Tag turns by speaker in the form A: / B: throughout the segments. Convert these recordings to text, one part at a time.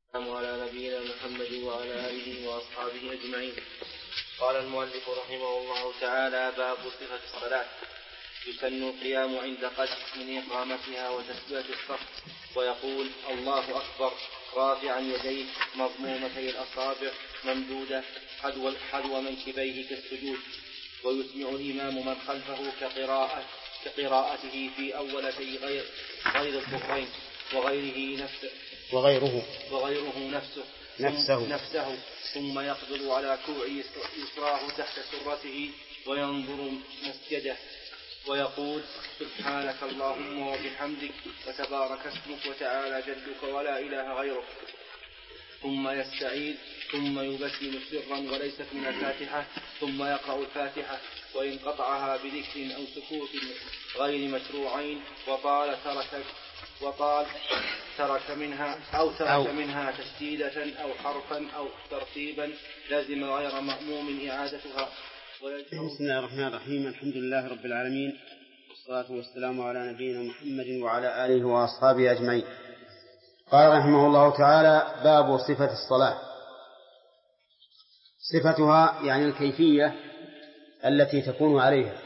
A: على نبينا محمد وعلى آله وأصحابه أجمعين. قال المؤلف رحمه الله تعالى: باب صفة الصلاة. يسن القيام عند قدر من إقامتها وتسوية الصف، ويقول: الله أكبر، رافعا يديه مضمومتي الأصابع ممدودة حذو منكبيه كالسجود، ويسمع الإمام من خلفه كقراءته في أولتي غير الظهرين وغيره نفسه ثم يقبل على كوع يسراه تحت سرته وينظر مسجده ويقول: سبحانك اللهم وبحمدك وتبارك اسمك وتعالى جدك ولا إله غيرك، ثم يستعيذ ثم يبسم سرا وليست من الفاتحة، ثم يقرأ الفاتحة وإن قطعها بذكر أو سكوت غير مشروعين وطال ترك منها تشديدة أو حرفا أو ترتيبا لازم غير مأموم إعادتها.
B: بسم الله الرحمن الرحيم. الحمد لله رب العالمين، والصلاة والسلام على نبينا محمد وعلى آله وأصحابه أجمعين. قال رحمه الله تعالى: باب صفة الصلاة. صفتها يعني الكيفية التي تكون عليها.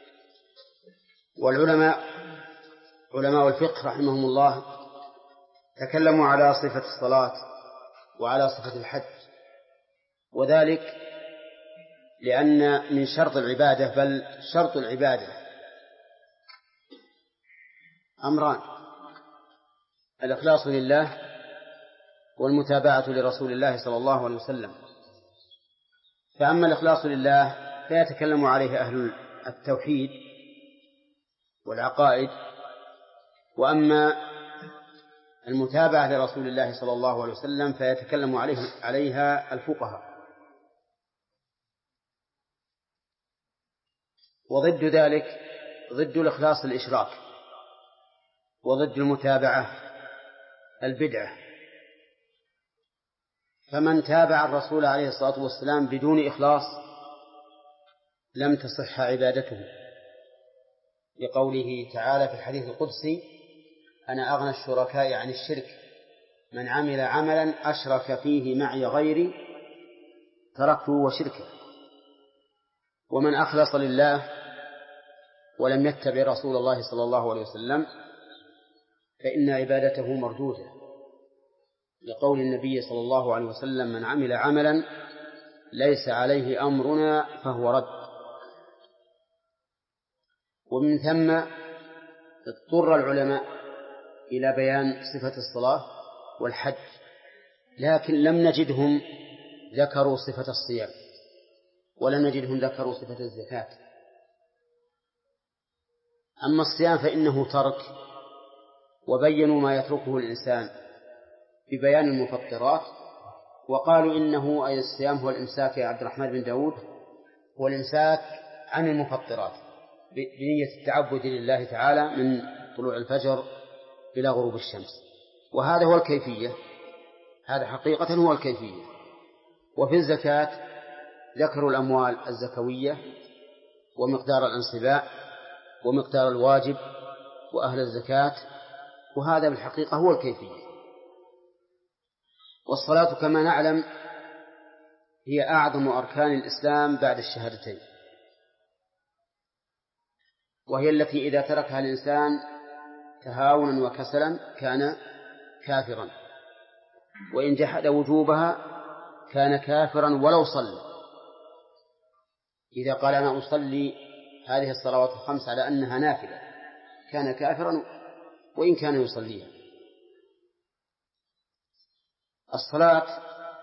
B: علماء الفقه رحمهم الله تكلموا على صفة الصلاة وعلى صفة الحج، وذلك لأن من شرط العبادة، بل شرط العبادة، أمران: الإخلاص لله والمتابعة لرسول الله صلى الله عليه وسلم. فأما الإخلاص لله فيتكلم عليه أهل التوحيد والعقائد، وأما المتابعة لرسول الله صلى الله عليه وسلم فيتكلم عليها الفقهاء. وضد ذلك، ضد الإخلاص الإشراك، وضد المتابعة البدعة. فمن تابع الرسول عليه الصلاة والسلام بدون إخلاص لم تصح عبادته، لقوله تعالى في الحديث القدسي: أنا أغنى الشركاء عن الشرك، من عمل عملا أشرك فيه معي غيري تركته وشركه. ومن أخلص لله ولم يتبع رسول الله صلى الله عليه وسلم فإن عبادته مردودة، لقول النبي صلى الله عليه وسلم: من عمل عملا ليس عليه أمرنا فهو رد. ومن ثم اضطر العلماء إلى بيان صفة الصلاة والحج، لكن لم نجدهم ذكروا صفة الصيام، ولم نجدهم ذكروا صفة الزكاة. أما الصيام فإنه ترك، وبينوا ما يتركه الإنسان ببيان المفطرات، وقالوا إنه أي الصيام هو الإمساك يا عبد الرحمن بن داود، هو الإمساك عن المفطرات بنية التعبد لله تعالى من طلوع الفجر إلى غروب الشمس. وهذا هو الكيفية، هذا حقيقة هو الكيفية. وفي الزكاة ذكروا الأموال الزكوية ومقدار الانصباء ومقدار الواجب وأهل الزكاة، وهذا بالحقيقة هو الكيفية. والصلاة كما نعلم هي أعظم أركان الإسلام بعد الشهادتين، وهي التي إذا تركها الإنسان تهاونا وكسلا كان كافرا، وإن جحد وجوبها كان كافرا ولو صلى. إذا قال أنا أصلي هذه الصلوات الخمس على أنها نافلة كان كافرا وإن كان يصليها. الصلاة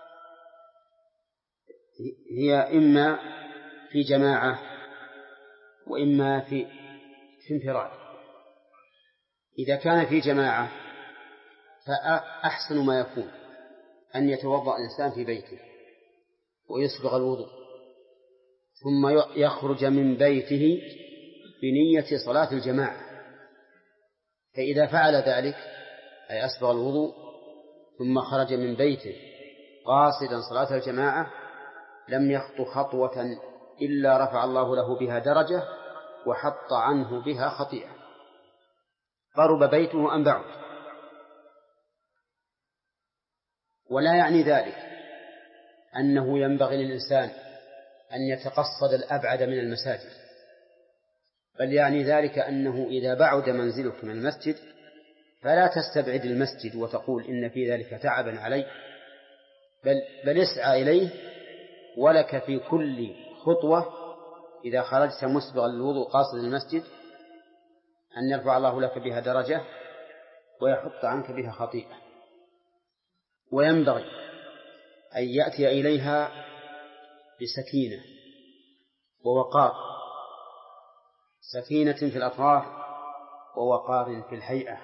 B: هي إما في جماعة وإما في انفراد. إذا كان في جماعة فأحسن ما يكون أن يتوضأ الإنسان في بيته ويسبغ الوضوء، ثم يخرج من بيته بنية صلاة الجماعة. فإذا فعل ذلك أي أسبغ الوضوء ثم خرج من بيته قاصدا صلاة الجماعة لم يخطو خطوة إلا رفع الله له بها درجة وحط عنه بها خطيئة، قرب بيته أم بعد. ولا يعني ذلك أنه ينبغي للإنسان أن يتقصد الأبعد من المساجد، بل يعني ذلك أنه إذا بعد منزلك من المسجد فلا تستبعد المسجد وتقول إن في ذلك تعبا علي، بل اسعى إليه، ولك في كل خطوة إذا خرجت مسبغا للوضوء قاصد المسجد أن يرفع الله لك بها درجة ويحط عنك بها خطيئة. وينبغي أن يأتي إليها بسكينة ووقار، سكينة في الأطراف ووقار في الهيئة،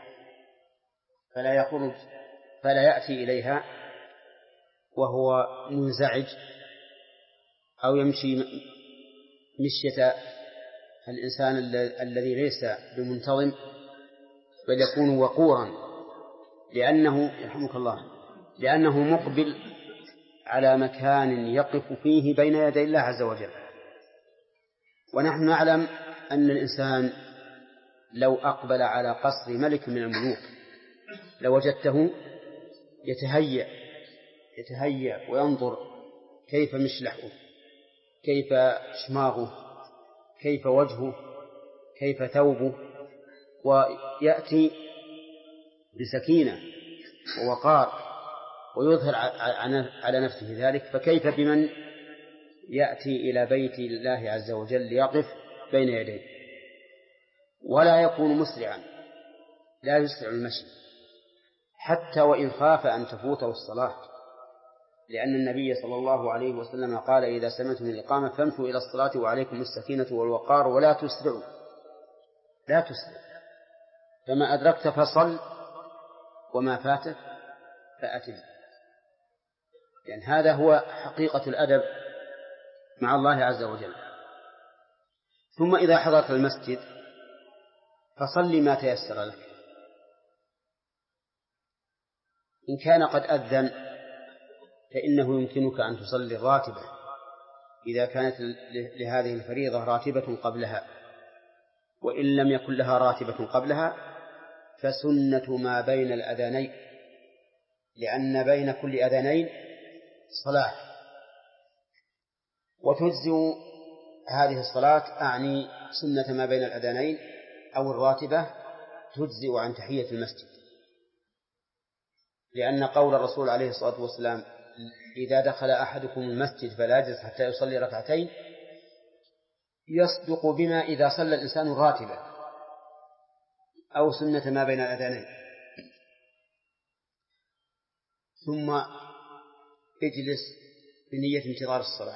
B: فلا يأتي إليها وهو منزعج أو يمشي مشية الإنسان الذي ليس بمنتظم، بل يكون وقورا لأنه يرحمك الله لأنه مقبل على مكان يقف فيه بين يدي الله عز وجل. ونحن نعلم أن الإنسان لو أقبل على قصر ملك من الملوك لوجدته يتهيأ وينظر كيف مشلحه، كيف شماغه، كيف وجهه، كيف ثوبه، ويأتي بسكينة ووقار ويظهر على نفسه ذلك. فكيف بمن يأتي إلى بيت الله عز وجل ليقف بين يديه؟ ولا يكون مسرعا، لا يسرع المشي حتى وإن خاف أن تفوته الصلاة، لأن النبي صلى الله عليه وسلم قال: إذا سمعتم الإقامة فامشوا إلى الصلاة وعليكم السكينة والوقار ولا تسرعوا. لا تسرع، فما أدركت فصل وما فاتك فأتم. يعني هذا هو حقيقة الأدب مع الله عز وجل. ثم إذا حضرت المسجد فصل ما تيسر لك، إن كان قد أذن فإنه يمكنك أن تصلي الراتبة إذا كانت لهذه الفريضة راتبة قبلها، وإن لم يكن لها راتبة قبلها فسنة ما بين الأذانين، لأن بين كل أذانين صلاة. وتجزئ هذه الصلاة أعني سنة ما بين الأذانين أو الراتبة تجزئ عن تحية المسجد، لأن قول الرسول عليه الصلاة والسلام: إذا دخل أحدكم المسجد فلا يجلس حتى يصلي ركعتين، يصدق بما إذا صلى الإنسان الراتبة أو سنة ما بين الأذانين. ثم اجلس بنية انتظار الصلاة،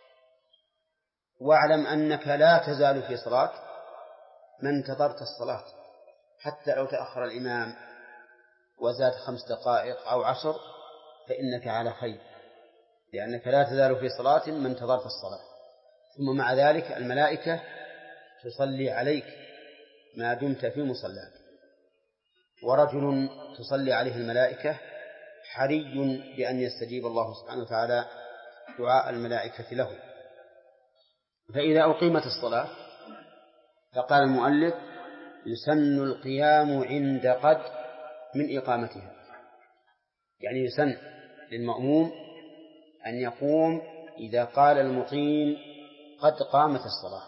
B: واعلم أنك لا تزال في صلاة ما انتظرت الصلاة، حتى لو تأخر الإمام وزاد 5 دقائق أو 10 فإنك على خير، لأنك لا تزال في صلاة ما انتظرت الصلاة. ثم مع ذلك الملائكة تصلي عليك ما دمت في مصلاك، ورجل تصلي عليه الملائكة حري بأن يستجيب الله سبحانه وتعالى دعاء الملائكة له. فإذا أقيمت الصلاة فقال المؤلف: يسن القيام عند قد من إقامتها، يعني يسن للمأموم أن يقوم إذا قال المقيم قد قامت الصلاة،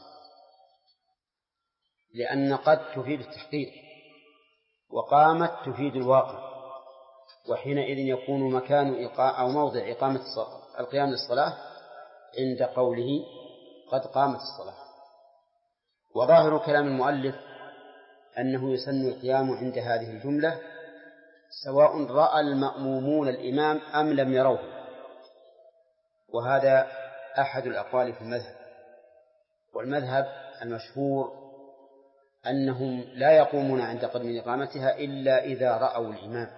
B: لأن قد تفيد التحقيق وقامت تفيد الواقع، وحينئذ يكون مكان أو موضع إقامة القيام للصلاة عند قوله قد قامت الصلاة. وظاهر كلام المؤلف أنه يسن القيام عند هذه الجملة سواء رأى المأمومون الإمام أم لم يروه، وهذا أحد الأقوال في المذهب. والمذهب المشهور أنهم لا يقومون عند قدم إقامتها إلا إذا رأوا الإمام،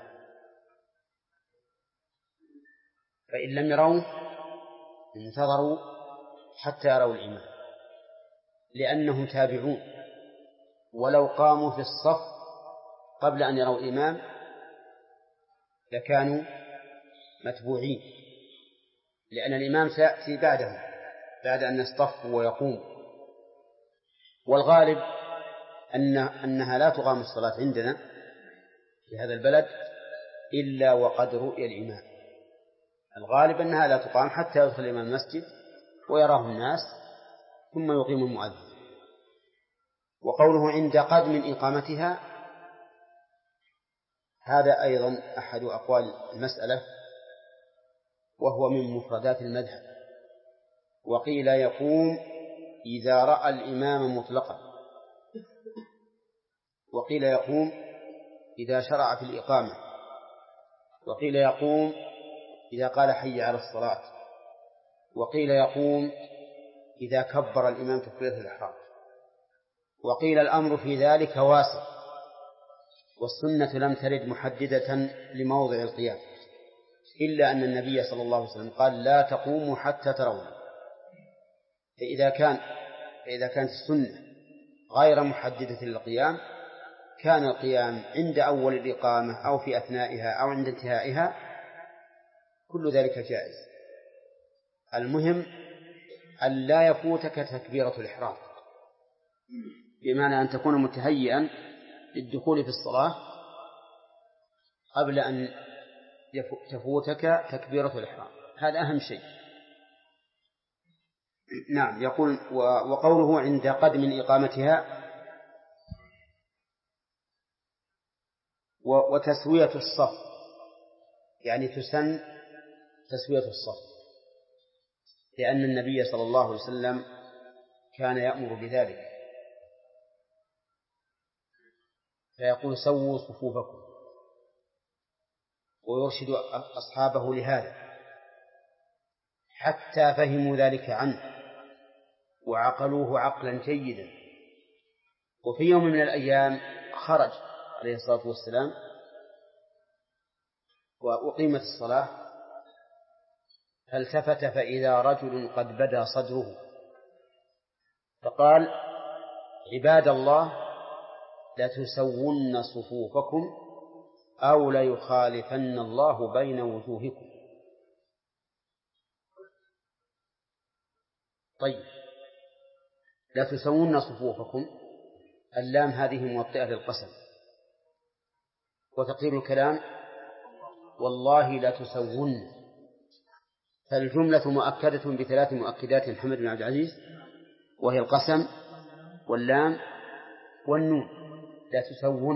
B: فإن لم يروه انتظروا حتى يروا الإمام، لأنهم تابعون، ولو قاموا في الصف قبل أن يروا الإمام لكانوا متبوعين، لأن الإمام سيأتي بعدهم بعد أن يصطفوا ويقوم. والغالب أنها لا تقام الصلاة عندنا في هذا البلد إلا وقد رؤي الإمام، الغالب أنها لا تقام حتى يدخل الإمام المسجد ويراه الناس ثم يقيم المؤذن. وقوله عند قدم إقامتها هذا أيضا أحد أقوال المسألة، وهو من مفردات المذهب. وقيل يقوم إذا رأى الإمام مطلقا، وقيل يقوم إذا شرع في الإقامة، وقيل يقوم إذا قال حي على الصلاة، وقيل يقوم إذا كبر الإمام تكبيرة الإحرام، وقيل الأمر في ذلك واسع، والسنة لم ترد محددة لموضع القيام، إلا أن النبي صلى الله عليه وسلم قال لا تقوموا حتى ترون. فإذا كانت السنة غير محددة للقيام كان القيام عند أول الإقامة أو في أثنائها أو عند انتهائها، كل ذلك جائز. المهم أن لا يفوتك تكبيرة الإحرام، بمعنى أن تكون متهيئا للدخول في الصلاة قبل أن تفوتك تكبيرة الإحرام، هذا أهم شيء. نعم. يقول وقوله عند قدم إقامتها وتسوية الصف، يعني تسن تسوية الصف، لأن النبي صلى الله عليه وسلم كان يأمر بذلك، فيقول سووا صفوفكم، ويرشد أصحابه لهذا حتى فهموا ذلك عنه وعقلوه عقلا جيدا. وفي يوم من الأيام خرج عليه الصلاة والسلام وأقيمت الصلاة، فالتفت فإذا رجل قد بدا صدره، فقال عباد الله لتسون صفوفكم أو ليخالفن الله بين وجوهكم. طيب، لتسون صفوفكم، اللام هذه موطئة للقسم، وتقدير الكلام والله لتسون، فالجملة مؤكدة بثلاث مؤكدات محمد بن عبد العزيز، وهي القسم واللام والنون، لتسون،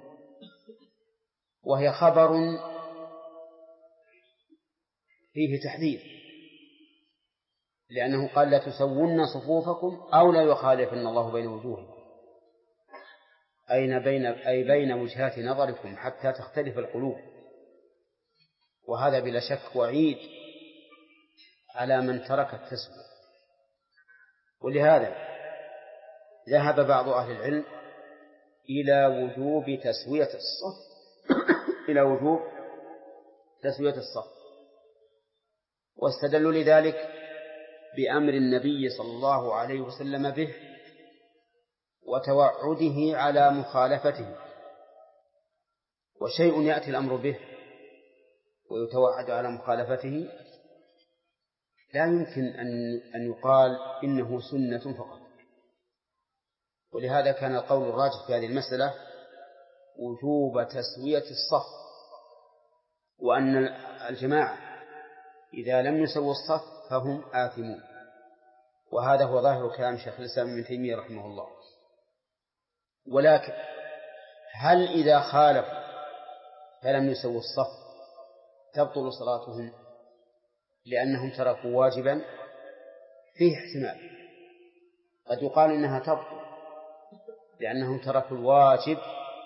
B: وهي خبر فيه تحذير، لأنه قال لتسون صفوفكم أو لا يخالفن الله بين وجوهكم، أي بين وجهات نظركم حتى تختلف القلوب. وهذا بلا شك وعيد على من ترك التسوية. ولهذا ذهب بعض أهل العلم إلى وجوب تسوية الصف إلى وجوب تسوية الصف، واستدلوا لذلك بأمر النبي صلى الله عليه وسلم به وتوعده على مخالفته. وشيء يأتي الأمر به ويتوعد على مخالفته لا يمكن أن يقال إنه سنة فقط. ولهذا كان القول الراجح في هذه المسألة وجوب تسوية الصف، وأن الجماعة إذا لم يسووا الصف فهم آثمون. وهذا هو ظاهر كلام شيخ الإسلام ابن تيمية رحمه الله. ولكن هل إذا خالفوا فلم يسووا الصف تبطل صلاتهم لأنهم تركوا واجبا؟ فيه احتمال، قد يقال إنها تبطل لأنهم تركوا الواجب،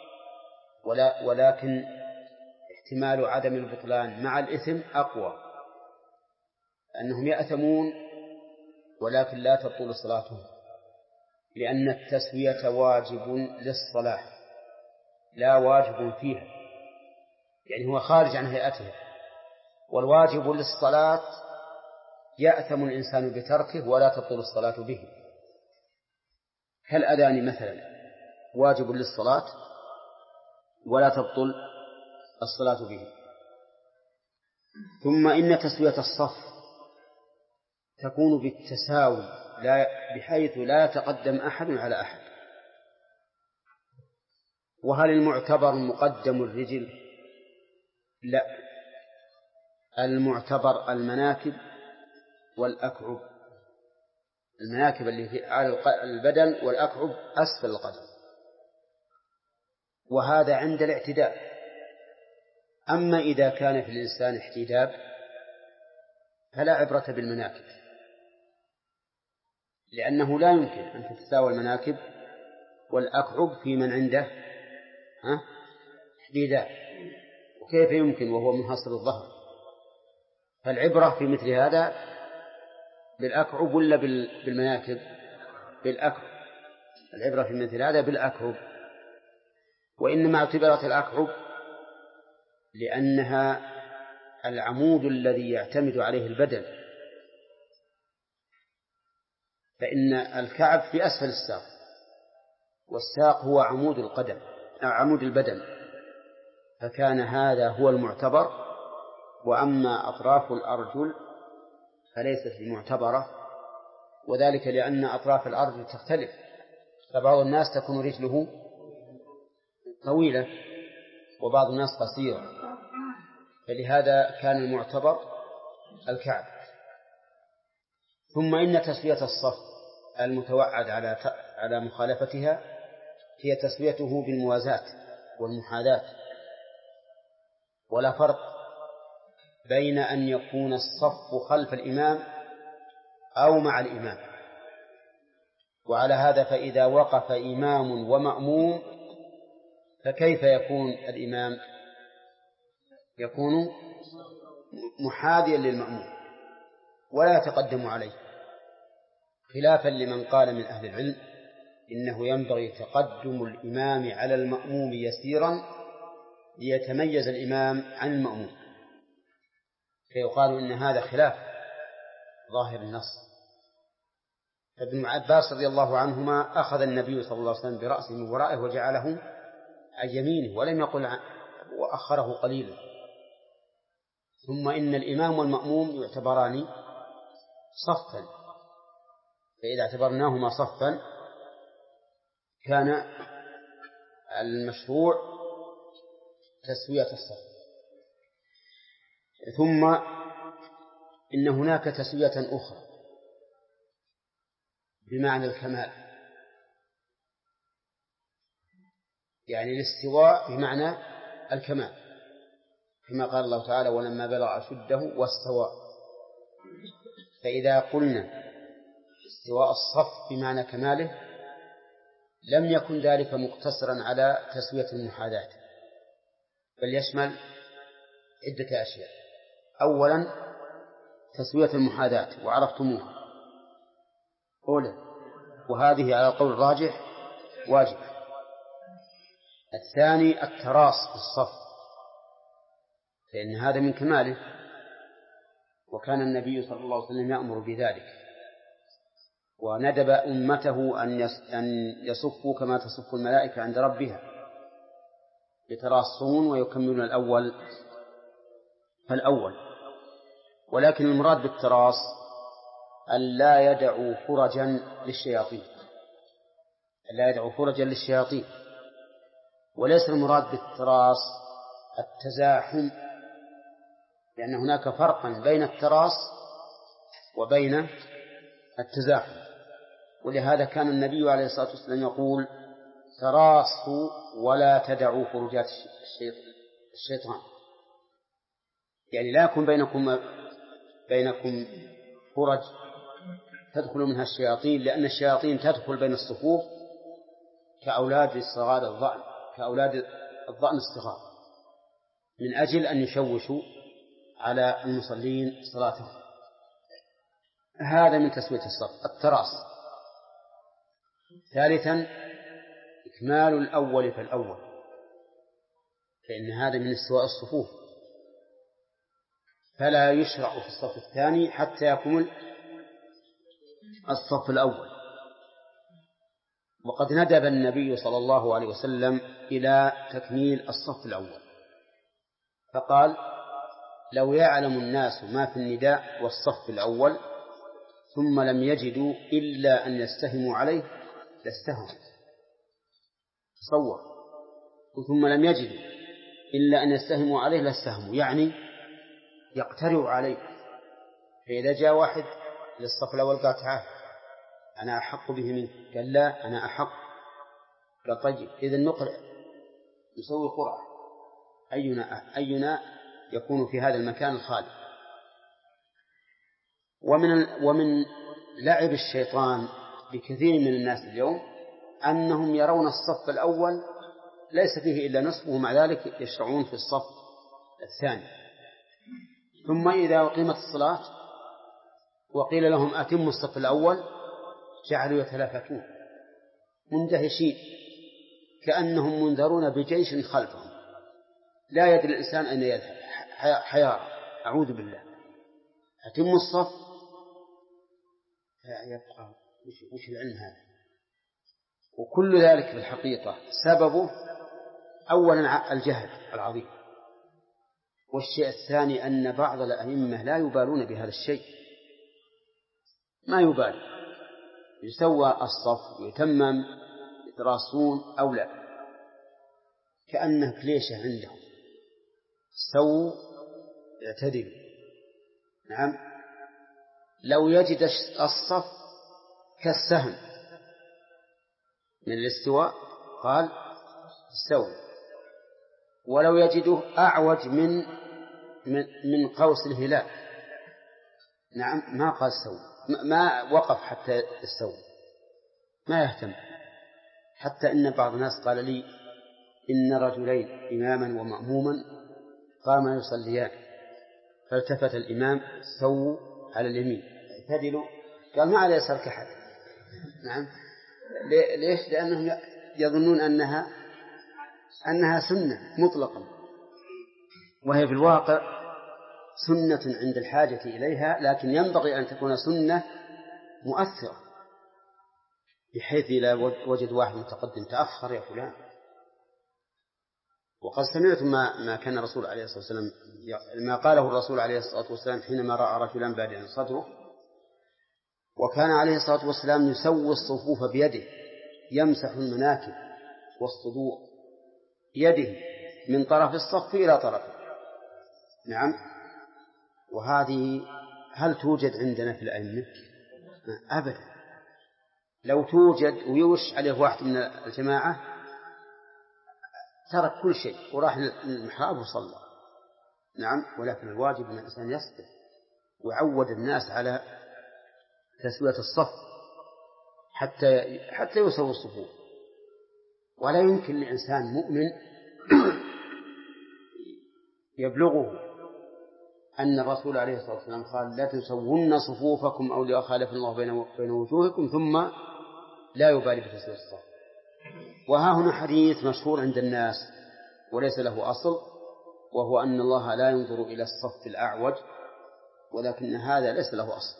B: ولكن احتمال عدم البطلان مع الإثم أقوى، أنهم يأثمون ولكن لا تبطل صلاتهم، لأن التسوية واجب للصلاة لا واجب فيها، يعني هو خارج عن هيئتها. والواجب للصلاة يأثم الإنسان بتركه ولا تبطل الصلاة به، كالأذان مثلا واجب للصلاة ولا تبطل الصلاة به. ثم إن تسوية الصف تكون بالتساوي بحيث لا يتقدم أحد على أحد. وهل المعتبر مقدم الرجل؟ لا، المعتبر المناكب والأكعب. المناكب اللي في أعلى البدن والأكعب أسفل القدم، وهذا عند الاعتدال. أما إذا كان في الإنسان احتداب فلا عبرة بالمناكب، لأنه لا يمكن أن تتساوى المناكب والأكعب في من عنده احتداب، وكيف يمكن وهو منحصر الظهر؟ فالعبرة في مثل هذا بالأكعب ولا بالمناكب؟ بالأكعب. العبرة في مثل هذا بالأكعب، وإنما اعتبرت الأكعب لأنها العمود الذي يعتمد عليه البدن، فإن الكعب في أسفل الساق، والساق هو عمود القدم عمود البدن، فكان هذا هو المعتبر. وأما أطراف الأرجل فليست بمعتبرة، وذلك لأن أطراف الأرجل تختلف، فبعض الناس تكون رجله طويلة وبعض الناس قصيرة، فلهذا كان المعتبر الكعب. ثم إن تسوية الصف المتوعد على مخالفتها هي تسويته بالموازاة والمحاذاة، ولا فرق بين أن يكون الصف خلف الإمام أو مع الإمام. وعلى هذا فإذا وقف إمام ومأموم فكيف يكون الإمام؟ يكون محاذيا للمأموم ولا يتقدم عليه، خلافا لمن قال من أهل العلم إنه ينبغي تقدم الإمام على المأموم يسيرا ليتميز الإمام عن المأموم، فيقال إن هذا خلاف ظاهر النص. فابن عباس رضي الله عنهما أخذ النبي صلى الله عليه وسلم برأسه من ورائه وجعله عن يمينه ولم يقل وأخره قليلا. ثم إن الإمام والمأموم يعتبران صفا، فإذا اعتبرناهما صفا كان المشروع تسوية الصف. ثم إن هناك تسوية أخرى بمعنى الكمال، يعني الاستواء بمعنى الكمال، كما قال الله تعالى ولما بلغ أشده واستوى. فإذا قلنا استواء الصف بمعنى كماله لم يكن ذلك مقتصرا على تسوية المحاذاة، بل يشمل عدة أشياء. أولا تسوية المحاذاة وعرفتموها أولا، وهذه على القول الراجح واجب. الثاني التراص في الصف، فإن هذا من كماله، وكان النبي صلى الله عليه وسلم يأمر بذلك، وندب أمته أن يصفوا كما تصف الملائكة عند ربها، يتراصون ويكملون الأول فالأول. ولكن المراد بالتراص أن لا يدعوا فرجا للشياطين، لا يدعوا فرجا للشياطين. وليس المراد بالتراص التزاحم، لأن هناك فرقا بين التراص وبين التزاحم. ولهذا كان النبي عليه الصلاة والسلام يقول تراصوا ولا تدعوا فرجات الشيطان، يعني لا يكون بينكم فرج تدخل منها الشياطين، لأن الشياطين تدخل بين الصفوف كأولاد الصغار الضأن، كأولاد الضأن الصغار، من أجل أن يشوشوا على المصلين صلاتهم. هذا من تسوية الصف التراص. ثالثا إكمال الأول فالأول، فإن هذا من استواء الصفوف، فلا يشرع في الصف الثاني حتى يكمل الصف الأول. وقد ندب النبي صلى الله عليه وسلم إلى تكميل الصف الأول، فقال لو يعلم الناس ما في النداء والصف الأول ثم لم يجدوا إلا أن يستهموا عليه لاستهموا. تصور، ثم لم يجدوا إلا أن يستهموا عليه لاستهموا، يقترب عليه، فإذا جاء واحد للصف الأول قال تعال أنا أحق به منك، قال لا أنا أحق، قال طيب إذا نقرأ نسوي قرعة أينا يكون في هذا المكان الخالي. ومن لعب الشيطان بكثير من الناس اليوم أنهم يرون الصف الأول ليس فيه إلا نصف، ومع ذلك يشرعون في الصف الثاني. ثم إذا أقيمت الصلاة وقيل لهم أتموا الصف الأول جعلوا يتلافتون مندهشين كأنهم منذرون بجيش خلفهم، لا يدري الإنسان أين يذهب، حيارى أعوذ بالله. أتموا الصف يبقى وش العلم هذا؟ وكل ذلك في الحقيقة سببه أولا الجهل العظيم، والشيء الثاني أن بعض الأئمة لا يبالون بهذا الشيء، ما يبال، يسوى الصف ويتمم يتراصون أو لا، كأنه كليشة عندهم، سووا اعتدلوا. نعم، لو يجد الصف كالسهم من الاستواء قال استووا، ولو يجده أعوج من قوس الهلال نعم ما قال استووا، ما وقف حتى استووا، ما يهتم. حتى إن بعض الناس قال لي إن رجلين إماما ومأموما قاما يصليان، فالتفت الإمام سووا على اليمين اعتدلوا، قال ما على يسار كحد. نعم، ليش؟ لأنهم يظنون أنها سنة مطلقا، وهي في الواقع سنة عند الحاجة إليها، لكن ينبغي أن تكون سنة مؤثرة، بحيث إذا وجد واحد متقدم تأخر يا فلان. وقد سمعت ما كان الرسول عليه الصلاة والسلام ما قاله الرسول عليه الصلاة والسلام حينما رأى رجلا بادئا صدره، وكان عليه الصلاة والسلام يسوي الصفوف بيده، يمسح المناكب والصدور بيده من طرف الصف إلى طرفه. نعم، وهذه هل توجد عندنا في الأئمة؟ أبدا. لو توجد ويوش عليه واحد من الجماعة ترك كل شيء وراح للمحراب وصلى. نعم، ولكن الواجب أن الإنسان يصبر ويعود الناس على تسوية الصف حتى يسوي الصفوف. ولا يمكن لإنسان مؤمن يبلغه أن الرسول عليه الصلاة والسلام قال لا تسوون صفوفكم أو ليخالف الله بين وجوهكم ثم لا يبالي بتسوية الصف. وها هنا حديث مشهور عند الناس وليس له أصل، وهو أن الله لا ينظر إلى الصف الأعوج، ولكن هذا ليس له أصل،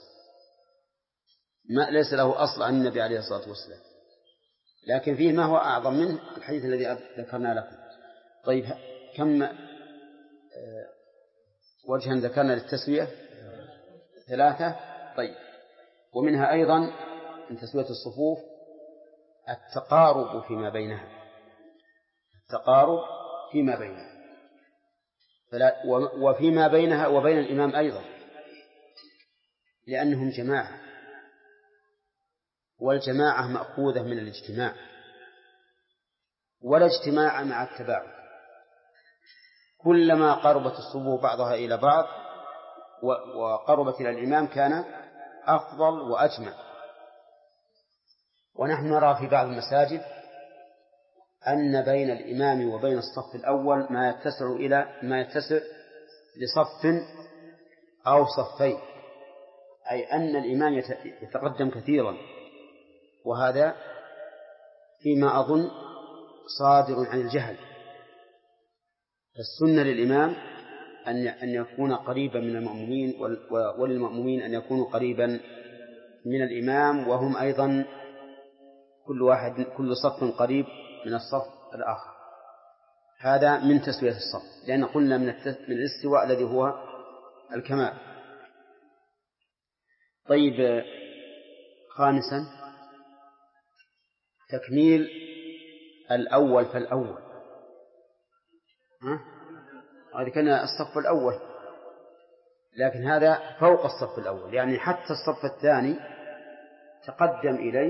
B: ليس له أصل عن النبي عليه الصلاة والسلام، لكن فيه ما هو أعظم منه الحديث الذي ذكرنا لكم. طيب كم وجها ذكرنا للتسوية؟ 3. طيب، ومنها أيضا من تسوية الصفوف التقارب فيما بينها، التقارب فيما بينها، وفيما بينها وبين الإمام أيضا، لأنهم جماعة، والجماعة مأخوذة من الاجتماع، ولا اجتماع مع التباعد. كلما قربت الصفوف بعضها إلى بعض وقربت إلى الإمام كان أفضل وأجمع. ونحن نرى في بعض المساجد أن بين الإمام وبين الصف الأول ما يتسع لصف أو صفين، أي أن الإمام يتقدم كثيرا، وهذا فيما أظن صادر عن الجهل. السنة للإمام أن يكون قريبا من المأمومين، وللمأمومين أن يكونوا قريبا من الإمام، وهم أيضا كل صف قريب من الصف الآخر. هذا من تسوية الصف، لأن قلنا من الاستواء الذي هو الكمال. طيب، خامسا تكميل الأول فالأول. هذا كان الصف الأول لكن هذا فوق الصف الأول، يعني حتى الصف الثاني تقدم إليه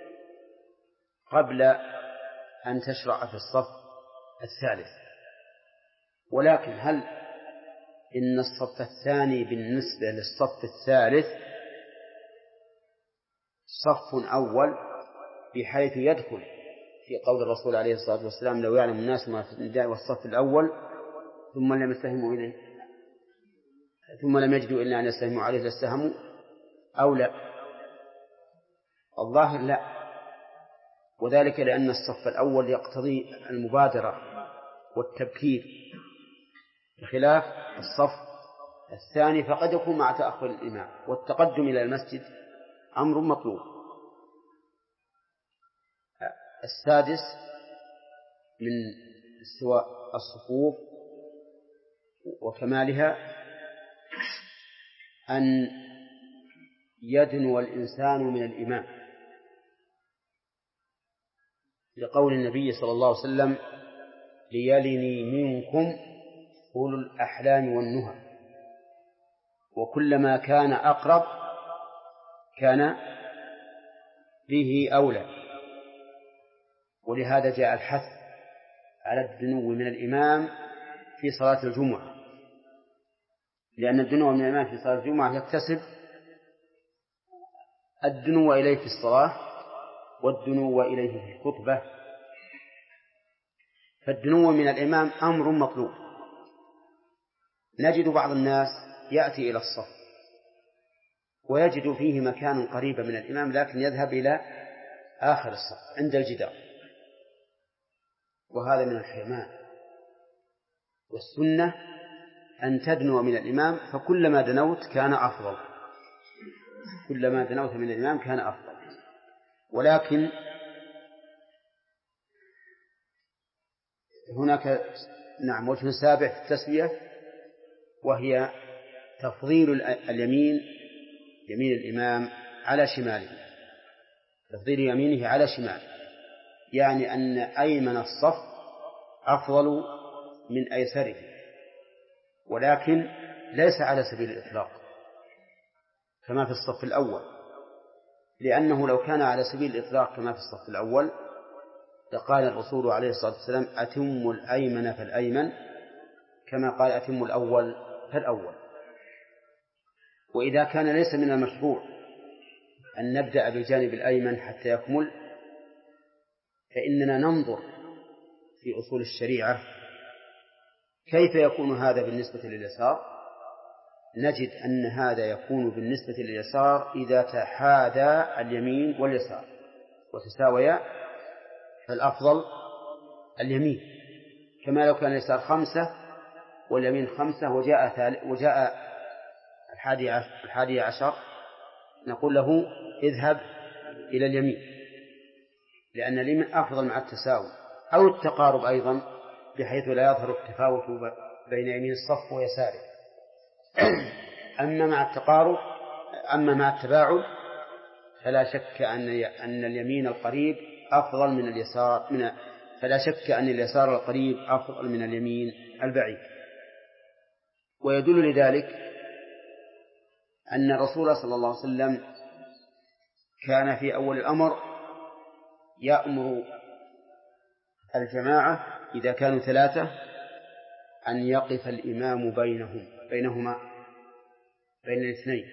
B: قبل أن تشرع في الصف الثالث. ولكن هل إن الصف الثاني بالنسبة للصف الثالث صف أول بحيث يدخل في قول الرسول عليه الصلاة والسلام لو يعلم الناس ما في النداء والصف الأول ثم لم يستهموا إليه ثم لم يجدوا إلا أن يستهموا عليه لاستهموا أو لا؟ الظاهر لا، وذلك لأن الصف الأول يقتضي المبادرة والتبكير بخلاف الصف الثاني فقد يكون مع تأخر الإمام، والتقدم إلى المسجد أمر مطلوب. السادس من استواء الصفوف وكمالها أن يدنو الإنسان من الإمام، لقول النبي صلى الله عليه وسلم ليلني منكم أولو الأحلام والنهى، وكلما كان أقرب كان به أولى. ولهذا جاء الحث على الدنو من الإمام في صلاة الجمعة، لأن الدنو من الإمام في صلاة الجمعة يكتسب الدنو إليه في الصلاة والدنو إليه في الخطبة. فالدنو من الإمام أمر مطلوب. نجد بعض الناس يأتي إلى الصف ويجد فيه مكان قريبا من الإمام لكن يذهب إلى آخر الصف عند الجدار، وهذا من الحرمان. والسنة أن تدنو من الإمام، فكلما دنوت كان أفضل، كلما دنوت من الإمام كان أفضل. ولكن هناك وجه سابع في التسوية، وهي تفضيل اليمين، يمين الإمام على شماله، تفضيل يمينه على شماله، يعني أن أيمن الصف أفضل من أيسره، ولكن ليس على سبيل الإطلاق كما في الصف الأول، لأنه لو كان على سبيل الإطلاق كما في الصف الأول لقال الرسول عليه الصلاة والسلام أتم الأيمن فالأيمن كما قال أتم الأول فالأول. وإذا كان ليس من المشروع أن نبدأ بالجانب الأيمن حتى يكمل، فإننا ننظر في أصول الشريعة كيف يكون هذا بالنسبة لليسار. نجد أن هذا يكون بالنسبة لليسار إذا تحاذى اليمين واليسار وتساويا، فالأفضل اليمين، كما لو كان اليسار 5 واليمين 5 وجاء الحادي عشر نقول له اذهب إلى اليمين، لأن اليمين أفضل مع التساوي أو التقارب أيضا بحيث لا يظهر التفاوت بين يمين الصف ويساره. أما مع التباعد فلا شك أن اليمين القريب أفضل من اليسار فلا شك أن اليسار القريب أفضل من اليمين البعيد. ويدل لذلك أن الرسول صلى الله عليه وسلم كان في أول الأمر يأمر الجماعة إذا كانوا 3 أن يقف الإمام بينهما بين الاثنين،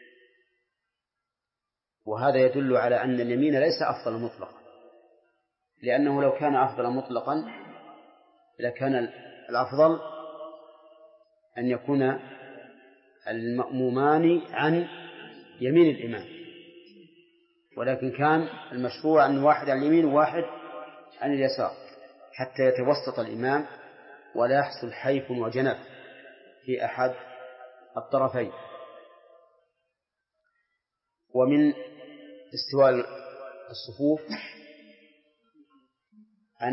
B: وهذا يدل على أن اليمين ليس أفضل مطلقا، لأنه لو كان أفضل مطلقا لكان الأفضل أن يكون المأمومان عن يمين الإمام، ولكن كان المشروع أن واحد عن اليمين وواحد عن اليسار حتى يتوسط الإمام ولا يحصل حيف وجنف في أحد الطرفين. ومن استواء الصفوف أن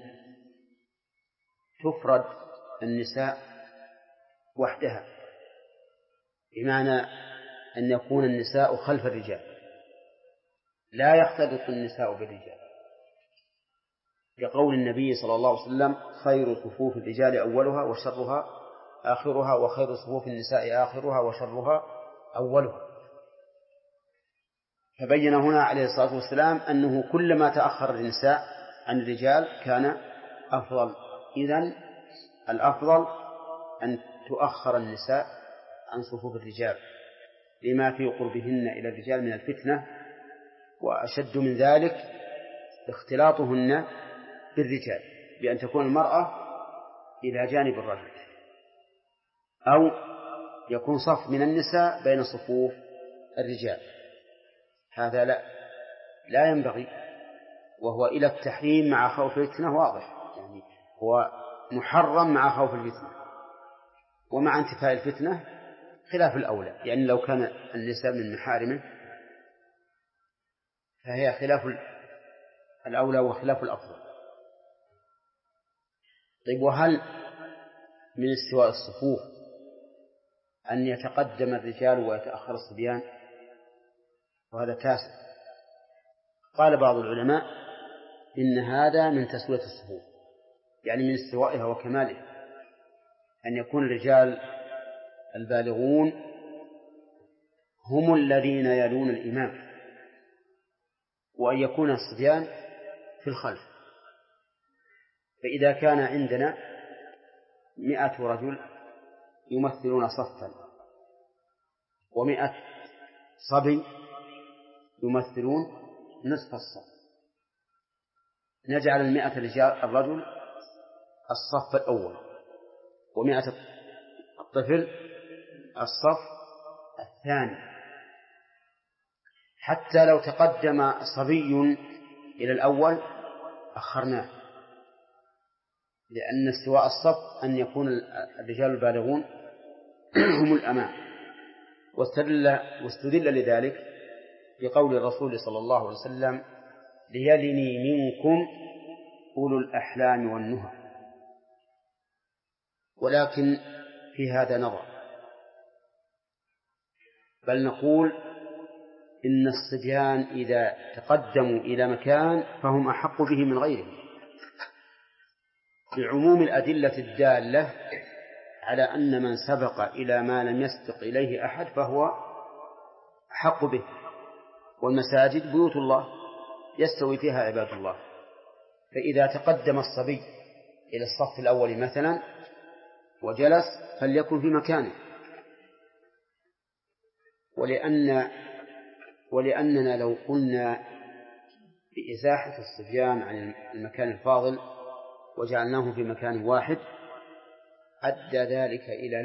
B: تفرد النساء وحدها، بمعنى أن يكون النساء خلف الرجال، لا يختلط النساء بالرجال، لقول النبي صلى الله عليه وسلم خير صفوف الرجال أولها وشرها آخرها، وخير صفوف النساء آخرها، وشرها أولها. فبين هنا عليه الصلاة والسلام أنه كلما تأخر النساء عن الرجال كان أفضل. إذن الأفضل أن تؤخر النساء عن صفوف الرجال لما في قربهن إلى الرجال من الفتنة، وأشد من ذلك اختلاطهن بالرجال، بأن تكون المرأة إلى جانب الرجل، أو يكون صف من النساء بين صفوف الرجال. هذا لا ينبغي، وهو إلى التحريم مع خوف الفتنة واضح، يعني هو محرم مع خوف الفتنة، ومع انتفاء الفتنة خلاف الأولى، يعني لو كان النساء من محارمه فهي خلاف الأولى وخلاف الأفضل. طيب، وهل من استواء الصفوف أن يتقدم الرجال ويتأخر الصبيان؟ وهذا تاسع. قال بعض العلماء إن هذا من تسوية الصفوف، يعني من استوائها وكمالها، أن يكون الرجال البالغون هم الذين يلون الإمام، وأن يكون الصبيان في الخلف. فإذا كان عندنا 100 رجل يمثلون صفا، و100 صبي يمثلون نصف الصف، نجعل 100 الرجل الصف الأول، و100 الطفل الصف الثاني، حتى لو تقدم صبي إلى الأول أخرناه، لأن استواء الصف أن يكون الرجال البالغون هم الأمام. واستدل لذلك بقول الرسول صلى الله عليه وسلم: ليلني منكم أولو الأحلام والنهى. ولكن في هذا نظر، بل نقول إن الصبيان إذا تقدموا إلى مكان فهم أحق به من غيرهم، بعموم الأدلة الدالة على أن من سبق إلى ما لم يسبق إليه أحد فهو أحق به. والمساجد بيوت الله يستوي فيها عباد الله، فإذا تقدم الصبي إلى الصف الأول مثلا وجلس فليكن في مكانه، ولأننا لو قلنا بإزاحة الصبيان عن المكان الفاضل وجعلناهم في مكان واحد أدى ذلك إلى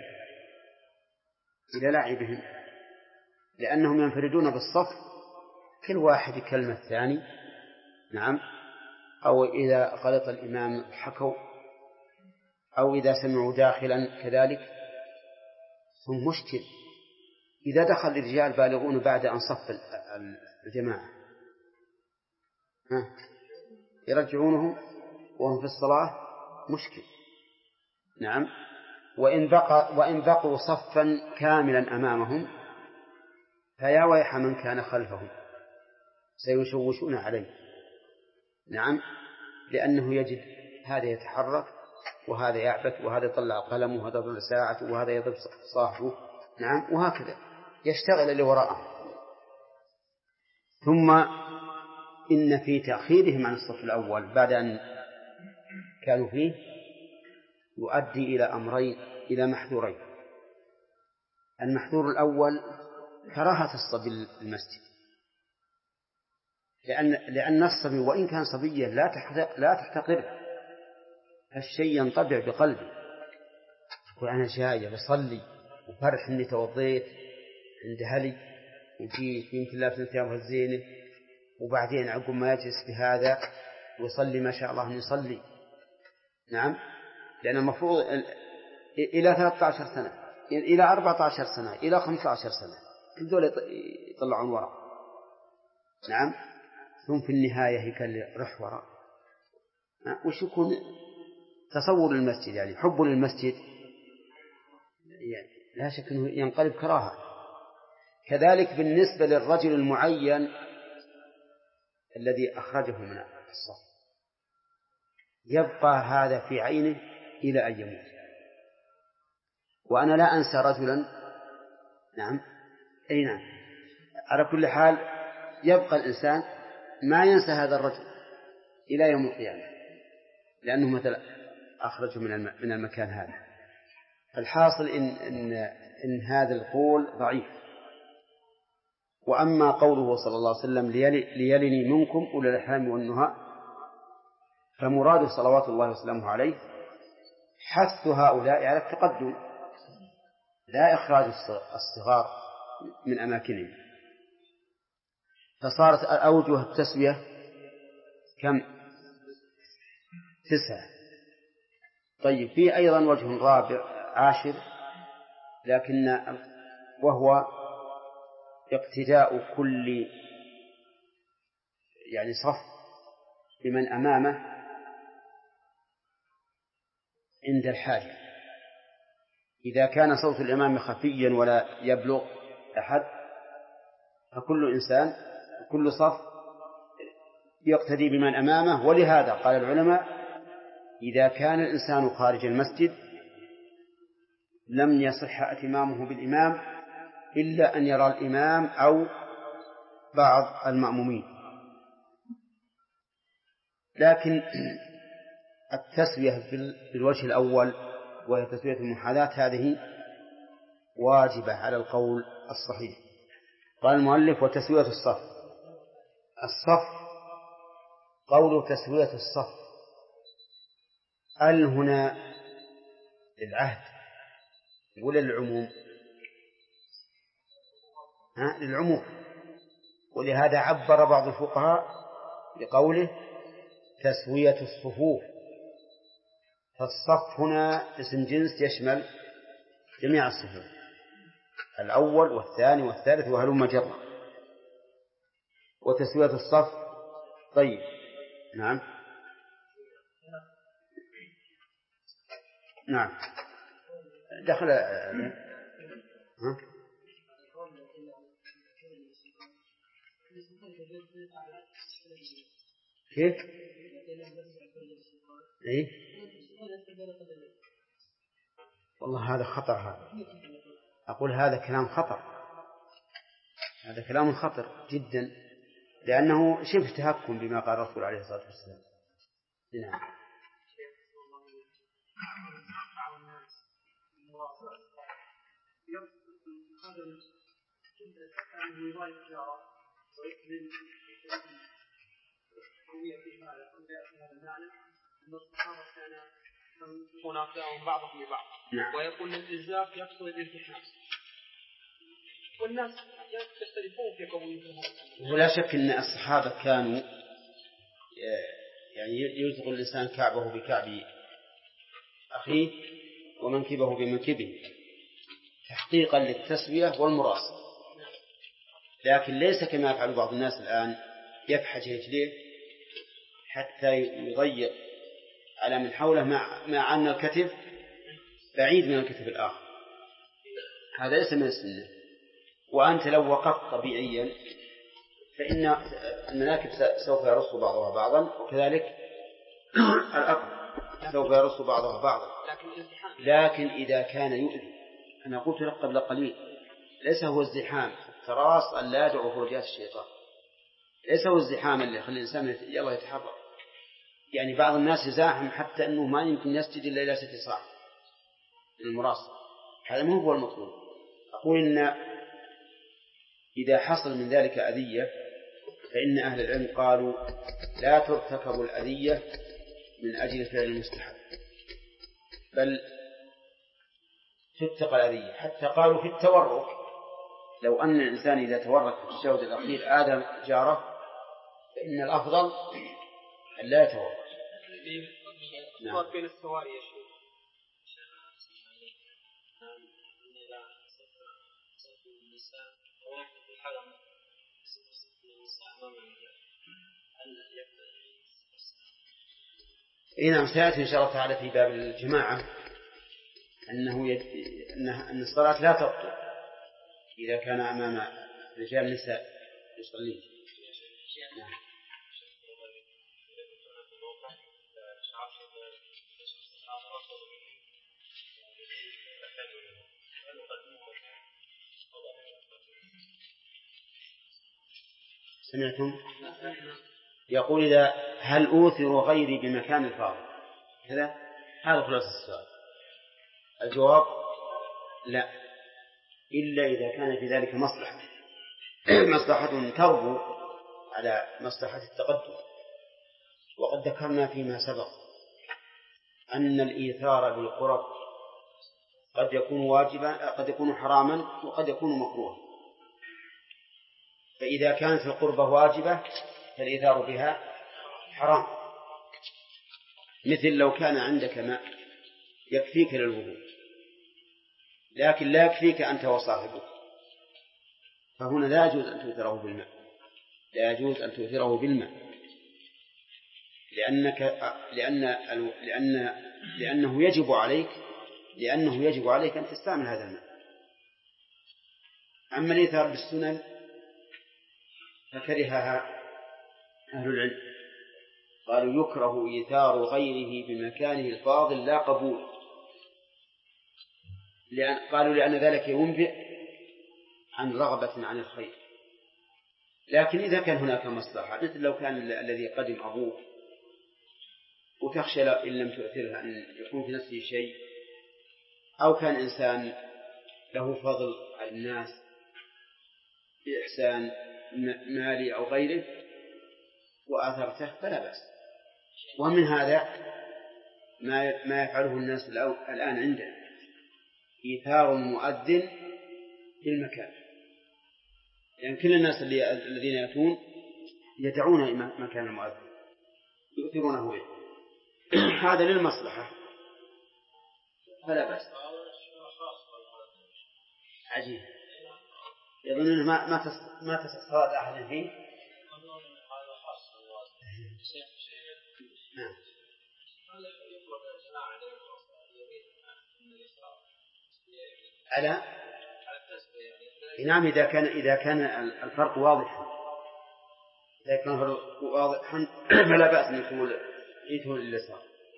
B: لعبهم، لأنهم ينفردون بالصف، كل واحد يكلم الثاني، نعم، أو إذا غلط الإمام حكوا، أو إذا سمعوا داخلا كذلك. ثم مشكل إذا دخل الرجال بالغون بعد أن صف الجماعة يرجعونهم وهم في الصلاة، مشكل. نعم، وإن بقوا صفا كاملا أمامهم فيا ويح من كان خلفهم، سيشوشون عليه. نعم، لأنه يجد هذا يتحرك وهذا يعبث وهذا يطلع قلم وهذا يطلع ساعة وهذا يضرب صاحبه، نعم، وهكذا يشتغل اللي وراءه. ثم إن في تأخيرهم عن الصف الأول بعد أن كانوا فيه يؤدي إلى أمرين، إلى محذورين. المحذور الأول كراهة الصبي المسجد، لأن الصبي وإن كان صبيا لا تحتقره، هالشيء ينطبع بقلبه، وأنا جاي بصلي وفرح إني توضيت عند هلي وجيت يمكن لابس ثيابه الزينة، وبعدين عقب ما يجلس بهذا ويصلي ما شاء الله أن يصلي. نعم، لأن المفروض إلى 13 سنة، إلى 14 سنة، إلى 15 سنة، كل دول يطلعون وراء. نعم، ثم في النهاية يكل رح وراء. وش يكون تصور المسجد؟ يعني حب للمسجد يعني لا شك أنه ينقلب كراهة. كذلك بالنسبة للرجل المعين الذي أخرجه من الصف، يبقى هذا في عينه إلى أن يموت، وأنا لا أنسى رجلا. نعم، أي نعم. على كل حال يبقى الإنسان ما ينسى هذا الرجل إلى يوم القيامة، لأنه مثلا أخرجه من المكان هذا. الحاصل إن هذا القول ضعيف. وأما قوله صلى الله عليه وسلم ليلني منكم أولي الأحلام والنهى، فمراد صلوات الله وسلامه عليه حث هؤلاء على التقدم، لا إخراج الصغار من أماكنهم. فصارت أوجه التسوية كم؟ 9. طيب، في أيضا وجه رابع 10، لكن وهو اقتداء كل صف بمن أمامه عند الحاجة. إذا كان صوت الإمام خفيا ولا يبلغ أحد، فكل إنسان كل صف يقتدي بمن أمامه. ولهذا قال العلماء: إذا كان الإنسان خارج المسجد لم يصح اتمامه بالإمام إلا أن يرى الإمام أو بعض المأمومين. لكن التسوية بالوجه الأول وهي تسوية المحاذاة هذه واجبة على القول الصحيح. قال المؤلف: وتسوية الصف. قوله تسوية الصف، هنا للعهد ولا للعموم؟ للعموم. ولهذا عبر بعض الفقهاء بقوله تسوية الصفوف. فالصف هنا اسم جنس يشمل جميع الصفوف، الأول والثاني والثالث وهلم جرا. وتسوية الصف. طيب، نعم دخل. كيف؟ إيه؟ والله هذا خطر. أقول هذا كلام خطر، هذا كلام خطر جدا، لأنه شبه تهكم بما قال الرسول عليه الصلاة والسلام. نعم.
C: منافعهم بعضهم ببعض. ويقول الإلزاق يقصد الالتحام، والناس يختلفون في قولهم.
B: ولا شك أن الصحابة كانوا يلصق الإنسان كعبه بكعب أخيه ومنكبه بمنكبه تحقيقا للتسوية والمراصة. لكن ليس كما يفعل بعض الناس الآن، يفحج رجليه حتى يضيق على من حوله مع أن الكتف بعيد من الكتف الآخر. هذا ليس من السنة. وأنت لو وقفت طبيعيا فإن المناكب سوف يرص بعضها بعضا، وكذلك الأقل سوف يرص بعضها بعضا. لكن إذا كان يؤذي، أنا قلت لك قبل قليل، ليس هو الزحام التراص أن لا يدعو فرجات الشيطان، ليس هو الزحام اللي يخلي الإنسان يلا يتحرك. يعني بعض الناس يزاحم حتى أنه ما يمكن يسجد إلا إلى 6 صاع من المراص. هذا مو هو المطلوب. أقول إن إذا حصل من ذلك أذية فإن أهل العلم قالوا لا ترتكب الأذية من أجل فعل المستحب، بل تتقى الأذية. حتى قالوا في التورك، لو أن الإنسان إذا تورك في التشهد الأخير آذى جاره فإن الأفضل أن لا يتورك.
C: نعم. بين السواري يا شيخ.
B: نعم، سيأتي إن شاء الله تعالى في باب الجماعة أن الصلاة لا تبطل إذا كان أمام رجال نساء يصلين. نعم. سمعتم؟ يقول إذا هل أوثر غيري بمكان الفاضل هذا خلاص السؤال. الجواب لا، إلا إذا كان في ذلك مصلحة تربو على مصلحة التقدم. وقد ذكرنا فيما سبق أن الإيثار بالقرب قد يكون واجبا، قد يكون حراما، وقد يكون مكروها. فإذا كانت القربة واجبة فالإيثار بها حرام، مثل لو كان عندك ماء يكفيك للوضوء لكن لا يكفيك أنت وصاحبك، فهنا لا يجوز أن تؤثره بالماء، لا يجوز أن تؤثره بالماء لأنه يجب عليك أن تستعمل هذا الماء. أما الإيثار بالسنن فكرهها أهل العلم، قالوا يكره إيثار غيره بمكانه الفاضل لا قبول، قالوا لأن ذلك ينبئ عن رغبة عن الخير. لكن إذا كان هناك مصلحة، مثل لو كان الذي قدم أبوه وتخشى إن لم تؤثرها أن يكون في نفسه شيء، أو كان إنسان له فضل على الناس بإحسان مالي أو غيره وآثرته فلا بأس. ومن هذا ما يفعله الناس الآن عندنا، إيثار المؤذن في المكان، يعني كل الناس الذين يأتون يدعون مكان المؤذن يؤثرونه به هذا للمصلحة فلا بأس. عجيب، يظنون ما تصح صلاة أحد فيه. نعم. نعم، إذا كان الفرق واضحا، فلا بأس من يكون إيده لليسار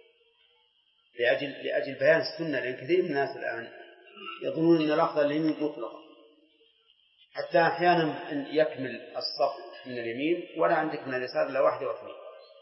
B: لأجل بيان السنة، لأن كثير من الناس الآن يظنون أن الأفضل اليمين مطلقا، حتى أحيانا يكمل الصف من اليمين ولا عندك من اليسار إلا واحدة واثنين.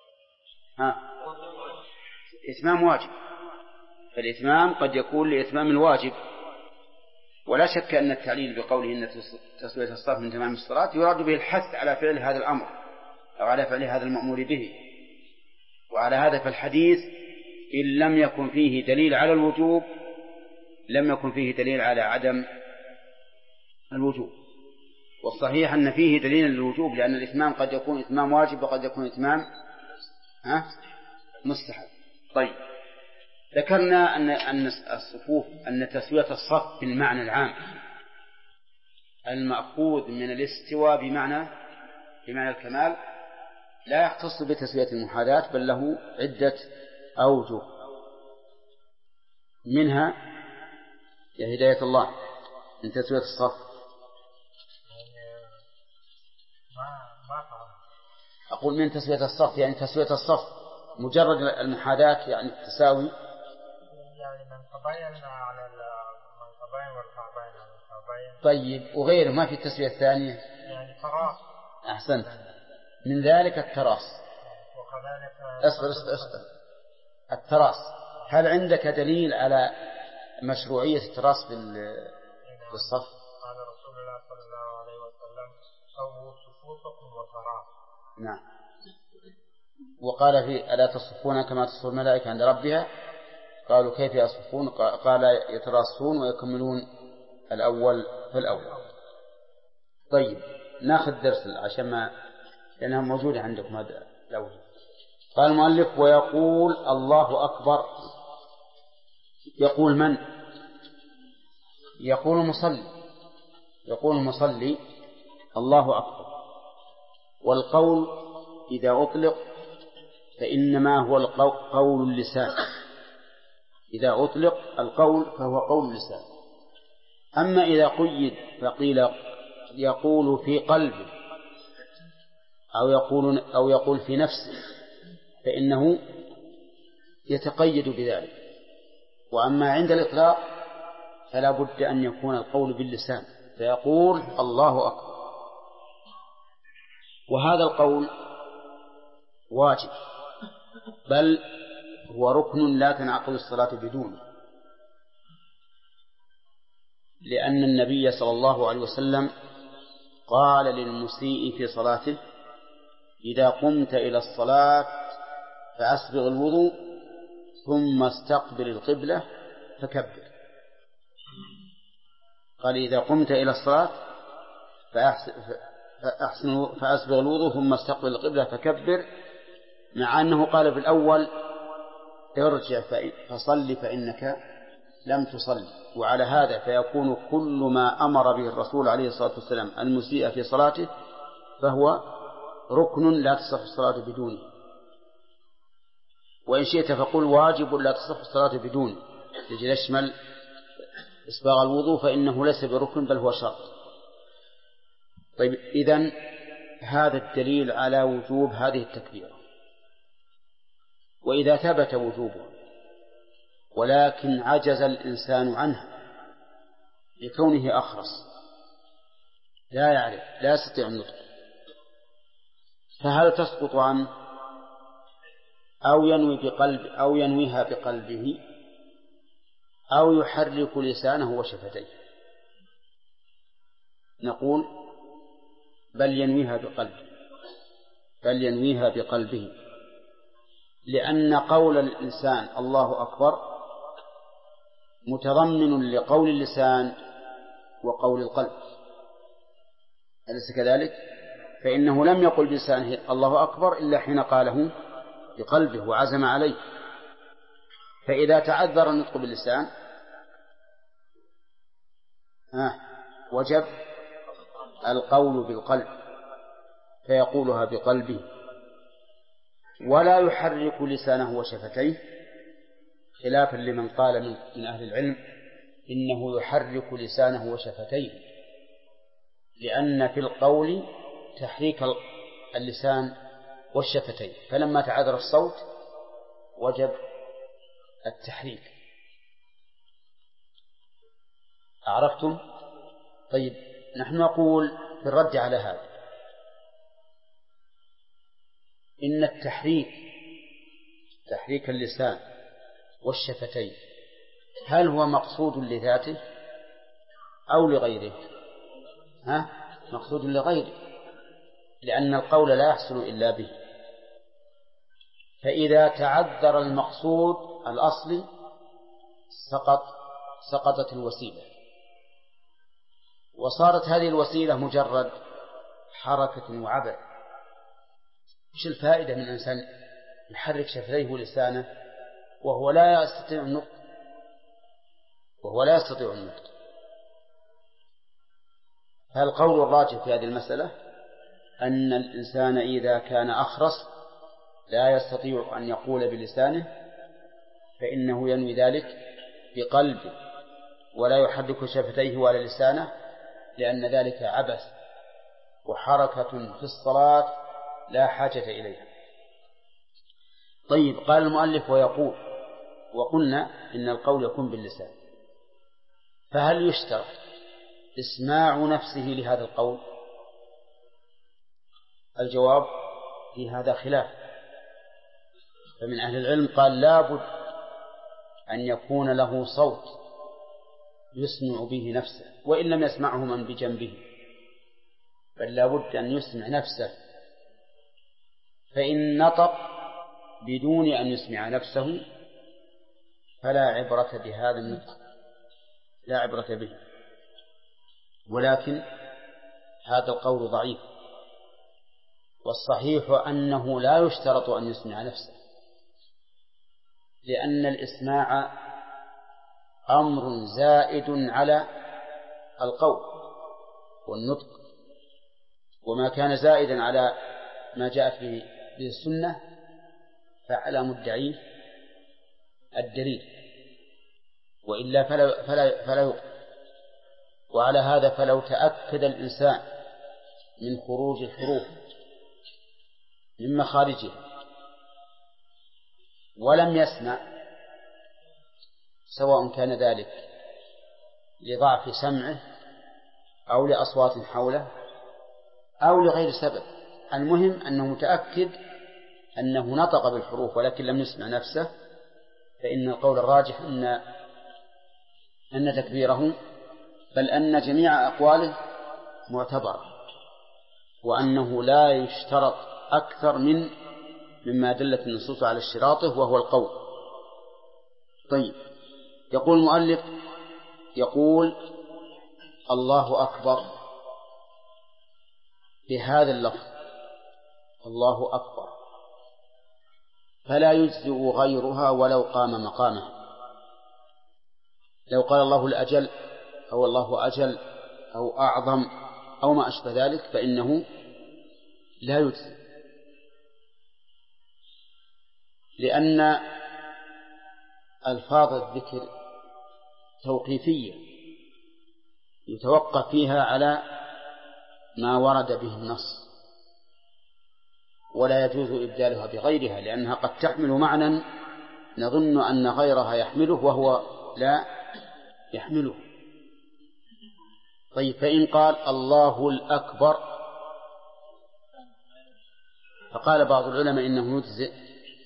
B: إتمام واجب، فالإتمام قد يكون لإتمام الواجب، ولا شك أن التعليل بقوله إن تسوية الصف من تمام الصلاة يراد به الحث على فعل هذا الأمر أو على فعل هذا المأمور به. وعلى هذا فالحديث إن لم يكن فيه دليل على الوجوب لم يكن فيه دليل على عدم الوجوب، والصحيح أن فيه دليل للوجوب، لأن الإتمام قد يكون إتمام واجب وقد يكون إتمام مستحب. طيب، ذكرنا أن تسوية الصف بالمعنى العام المأخوذ من الاستواء بمعنى الكمال لا يختص بتسوية المحاذاة، بل له عدة أوجه، منها يا هداية الله من تسوية الصف. أقول من تسوية الصف يعني تسوية الصف مجرد المحاذاة يعني التساوي،
D: يعني من تبين على من تبين والكعبين على الكعبين.
B: طيب، وغيره ما في التسوية الثانية
D: يعني تراص.
B: أحسنت، من ذلك التراص.
D: وكذلك
B: أصبر التراص، هل عندك دليل على مشروعية التراص بالصف؟
D: قال رسول الله صلى الله عليه وسلم سووا صفوفكم وتراص.
B: نعم. وقال في ألا تصفون كما تصف الملائكة عند ربها؟ قالوا كيف يصفون؟ قال يتراصون ويكملون الأول في الأول. طيب، ناخذ درس عشان لأنها موجودة عندكم هذا الأول. قال المؤلف ويقول الله أكبر. يقول من؟ يقول المصلي الله أكبر. والقول إذا أطلق فإنما هو قول اللسان، إذا أطلق القول فهو قول اللسان. أما إذا قيد فقيل يقول في قلبه أو يقول في نفسه فإنه يتقيد بذلك. وأما عند الإطلاق فلا بد أن يكون القول باللسان، فيقول الله أكبر. وهذا القول واجب، بل هو ركن لا تنعقد الصلاة بدونه، لأن النبي صلى الله عليه وسلم قال للمسيء في صلاته: إذا قمت إلى الصلاة فأسبغ الوضوء ثم استقبل القبلة فكبر. قال: إذا قمت إلى الصلاة فأسبغ الوضوء ثم استقبل القبلة فكبر، مع أنه قال في الأول: ارجع فصل فإنك لم تصل. وعلى هذا فيكون كل ما أمر به الرسول عليه الصلاة والسلام المسيء في صلاته فهو ركن لا تصح الصلاة بدونه. وإن شئت فقل واجب لا تصح الصلاة بدونه، يجب يشمل إسباغ الوضوء، فإنه ليس بركن بل هو شرط. طيب، إذن هذا الدليل على وجوب هذه التكبيرة. وإذا ثبت وجوبه ولكن عجز الإنسان عنه لكونه أخرس لا يعرف لا يستطيع النطق، فهل تسقط عنه أو ينويها بقلبه أو يحرك لسانه وشفتيه؟ نقول: بل ينويها بقلبه، لأن قول الإنسان الله أكبر متضمن لقول اللسان وقول القلب، أليس كذلك؟ فإنه لم يقل بلسانه الله أكبر إلا حين قاله بقلبه وعزم عليه. فإذا تعذر النطق باللسان وجب القول بالقلب فيقولها بقلبه، ولا يحرك لسانه وشفتيه، خلافا لمن قال من أهل العلم إنه يحرك لسانه وشفتيه، لأن في القول تحريك اللسان والشفتين، فلما تعذر الصوت وجب التحريك. أعرفتم؟ طيب، نحن نقول في الرد على هذا إن تحريك اللسان والشفتين هل هو مقصود لذاته أو لغيره؟ مقصود لغيره، لأن القول لا يحصل إلا به. فإذا تعذر المقصود الأصلي سقطت الوسيلة، وصارت هذه الوسيلة مجرد حركة وعبث. إيش الفائدة من إنسان يحرك شفتيه ولسانه وهو لا يستطيع النطق؟ فالقول الراجح في هذه المسألة أن الإنسان إذا كان أخرس لا يستطيع أن يقول بلسانه فإنه ينوي ذلك بقلبه ولا يحرك شفتيه ولا لسانه، لأن ذلك عبث وحركة في الصلاة لا حاجة إليها. طيب، قال المؤلف ويقول: وقلنا إن القول يكون باللسان، فهل يشترط إسماع نفسه لهذا القول؟ الجواب في هذا خلاف، فمن أهل العلم قال لا بد أن يكون له صوت يسمع به نفسه وإن لم يسمعه من بجنبه، بل لا بد أن يسمع نفسه، فإن نطق بدون أن يسمع نفسه فلا عبرة بهذا النطق، لا عبرة به. ولكن هذا القول ضعيف، والصحيح أنه لا يشترط أن يسمع نفسه، لأن الإسماع أمر زائد على القول والنطق، وما كان زائدا على ما جاءت به السنة فعلى مدعيه الدليل، وإلا فلا يقبل. وعلى هذا فلو تأكد الإنسان من خروج الحروف من مخارجها ولم يسمع، سواء كان ذلك لضعف سمعه أو لأصوات حوله أو لغير سبب، المهم أنه متأكد أنه نطق بالحروف ولكن لم يسمع نفسه، فإن القول الراجح أن تكبيره بل أن جميع أقواله معتبرة، وأنه لا يشترط أكثر مما دلت النصوص على اشتراطه وهو القول. طيب، يقول المؤلف يقول الله أكبر بهذا اللفظ الله أكبر، فلا يجزئ غيرها ولو قام مقامه. لو قال الله الأجل أو الله أجل أو أعظم أو ما أشبه ذلك فإنه لا يجزئ، لأن ألفاظ الذكر توقيفية يتوقف فيها على ما ورد به النص، ولا يجوز إبدالها بغيرها، لأنها قد تحمل معنى نظن أن غيرها يحمله وهو لا يحمله. طيب، فإن قال الله الأكبر، فقال بعض العلماء إنه يجزئ،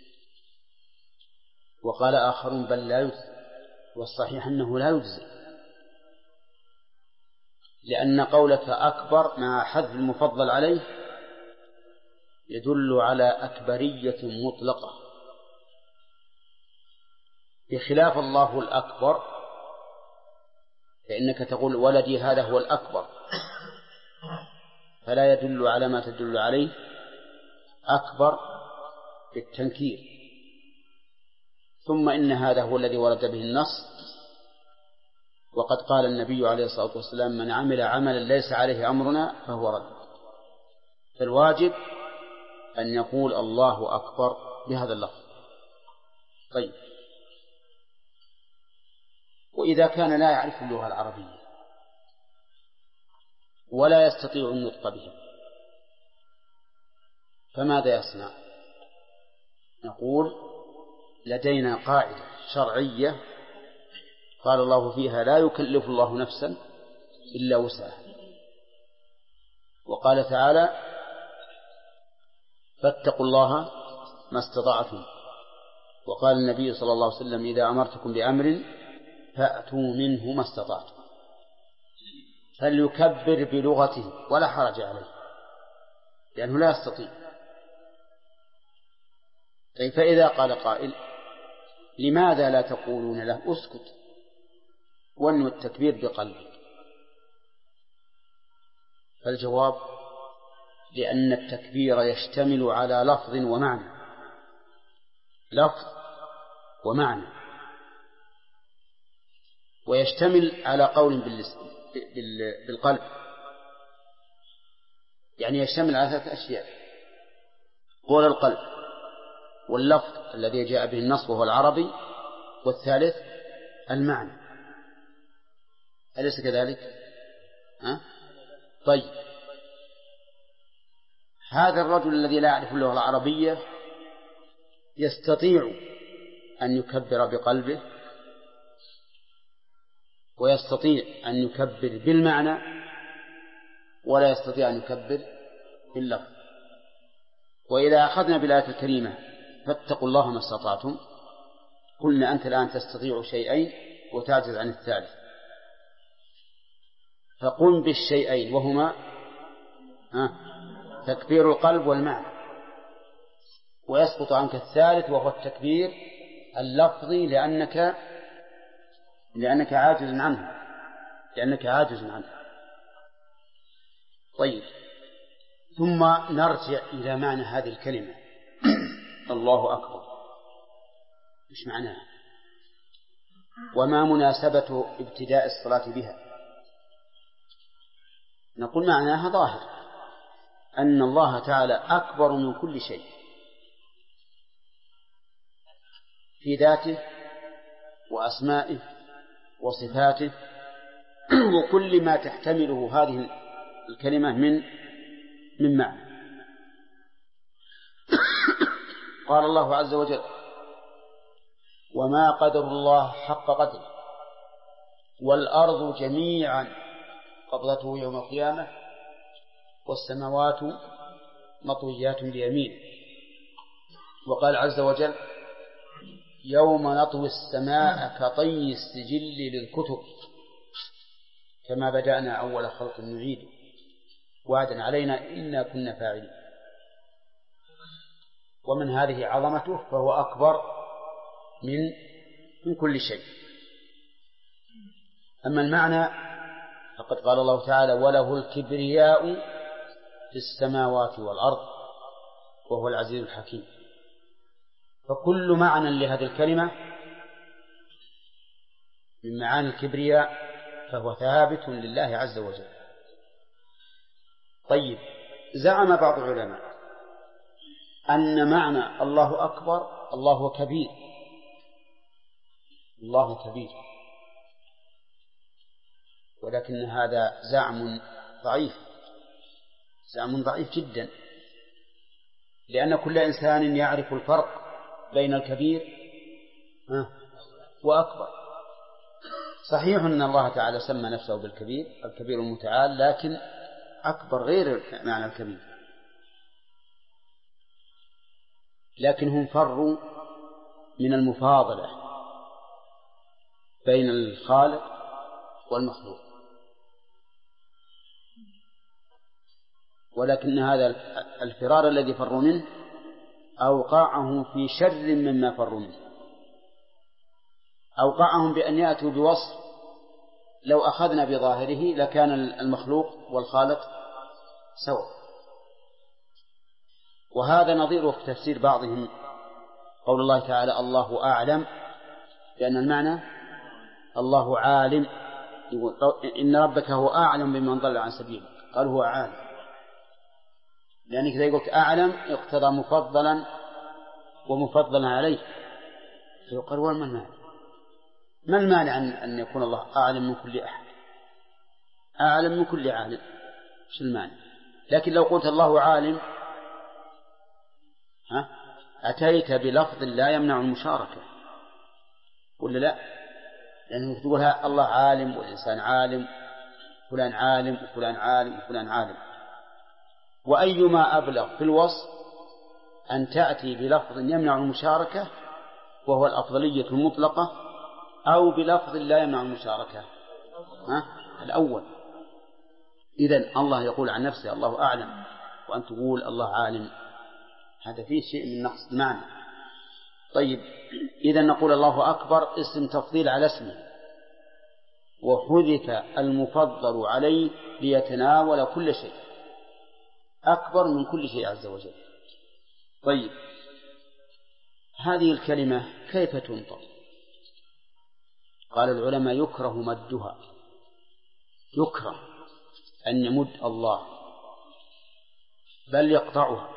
B: وقال آخرون بل لا يجزئ، والصحيح أنه لا يجزئ، لأن قولك أكبر مع حذف المفضل عليه يدل على أكبرية مطلقة، بخلاف الله الأكبر فإنك تقول ولدي هذا هو الأكبر، فلا يدل على ما تدل عليه أكبر بالتنكير. ثم إن هذا هو الذي ورد به النص، وقد قال النبي عليه الصلاة والسلام من عمل عملا ليس عليه أمرنا فهو رد. فالواجب أن يقول الله أكبر بهذا اللفظ. طيب، وإذا كان لا يعرف اللغة العربية ولا يستطيع النطق بها فماذا يصنع؟ نقول لدينا قاعدة شرعية قال الله فيها لا يكلف الله نفسا إلا وسعها، وقال تعالى فاتقوا الله ما استطعتم، وقال النبي صلى الله عليه وسلم إذا أمرتكم بأمر فأتوا منه ما استطعتم، فليكبر بلغته ولا حرج عليه لأنه لا يستطيع. طيب، فإذا قال قائل لماذا لا تقولون له اسكت وانو التكبير بقلبك؟ فالجواب لأن التكبير يشتمل على لفظ ومعنى، لفظ ومعنى، ويشتمل على قول بالقلب، يعني يشتمل على 3 أشياء: قول القلب، واللفظ الذي جاء به النص وهو العربي، والثالث المعنى. أليس كذلك؟ طيب، هذا الرجل الذي لا يعرف اللغة العربية يستطيع أن يكبر بقلبه ويستطيع أن يكبر بالمعنى ولا يستطيع أن يكبر باللفظ. وإذا أخذنا بالآية الكريمة فاتقوا الله ما استطعتم، قلنا أنت الآن تستطيع شيئين وتعجز عن الثالث، فقم بالشيئين وهما تكبير القلب والمعنى، ويسقط عنك الثالث وهو التكبير اللفظي لأنك عاجز عنه. طيب، ثم نرجع إلى معنى هذه الكلمة الله أكبر، إيش معناها؟ وما مناسبة ابتداء الصلاة بها؟ نقول معناها ظاهر، أن الله تعالى أكبر من كل شيء في ذاته وأسمائه وصفاته وكل ما تحتمله هذه الكلمة من معنى. قال الله عز وجل وما قدر الله حق قدره والأرض جميعا قبضته يوم القيامة والسماوات مطويات بيمينه. وقال عز وجل يوم نطوي السماء كطي السجل للكتب كما بدأنا أول خلق نعيده وعدا علينا إنا كنا فاعلين. ومن هذه عظمته فهو أكبر من كل شيء. أما المعنى فقد قال الله تعالى وله الكبرياء في السماوات والأرض وهو العزيز الحكيم. فكل معنى لهذه الكلمة من معاني الكبرياء فهو ثابت لله عز وجل. طيب، زعم بعض العلماء أن معنى الله أكبر الله كبير، الله كبير، ولكن هذا زعم ضعيف جدا، لأن كل إنسان يعرف الفرق بين الكبير وأكبر. صحيح أن الله تعالى سمى نفسه بالكبير، الكبير المتعال، لكن أكبر غير معنى الكبير. لكن هم فروا من المفاضلة بين الخالق والمخلوق، ولكن هذا الفرار الذي فروا منه أوقعهم في شر مما فروا منه. أوقعهم بأن يأتوا بوصف لو أخذنا بظاهره لكان المخلوق والخالق سواء. وهذا نظيره في تفسير بعضهم قول الله تعالى الله أعلم، لأن المعنى الله عالم، يقول إن ربك هو أعلم بمن ضل عن سبيله، قال هو عالم، لأنك إذا قلت أعلم اقتضى مفضلا ومفضلا عليه، فيقال وما المانع؟ ما المانع أن يكون الله أعلم من كل أحد، أعلم من كل عالم، مش المانع؟ لكن لو قلت الله عالم أتيت بلفظ لا يمنع المشاركة ولا لا؟ لأنه تقولها الله عالم والإنسان عالم، فلان عالم وفلان عالم وفلان عالم. وأيما أبلغ في الوصف أن تأتي بلفظ يمنع المشاركة وهو الأفضلية المطلقة، أو بلفظ لا يمنع المشاركة الأول. إذن الله يقول عن نفسه الله أعلم، وأن تقول الله عالم، هذا فيه شيء من نقص المعنى. طيب، إذن نقول الله أكبر اسم تفضيل على اسمه، وحذف المفضل عليه ليتناول كل شيء، أكبر من كل شيء عز وجل. طيب، هذه الكلمة كيف تنطق؟ قال العلماء يكره مدها، يكره أن يمد الله، بل يقطعها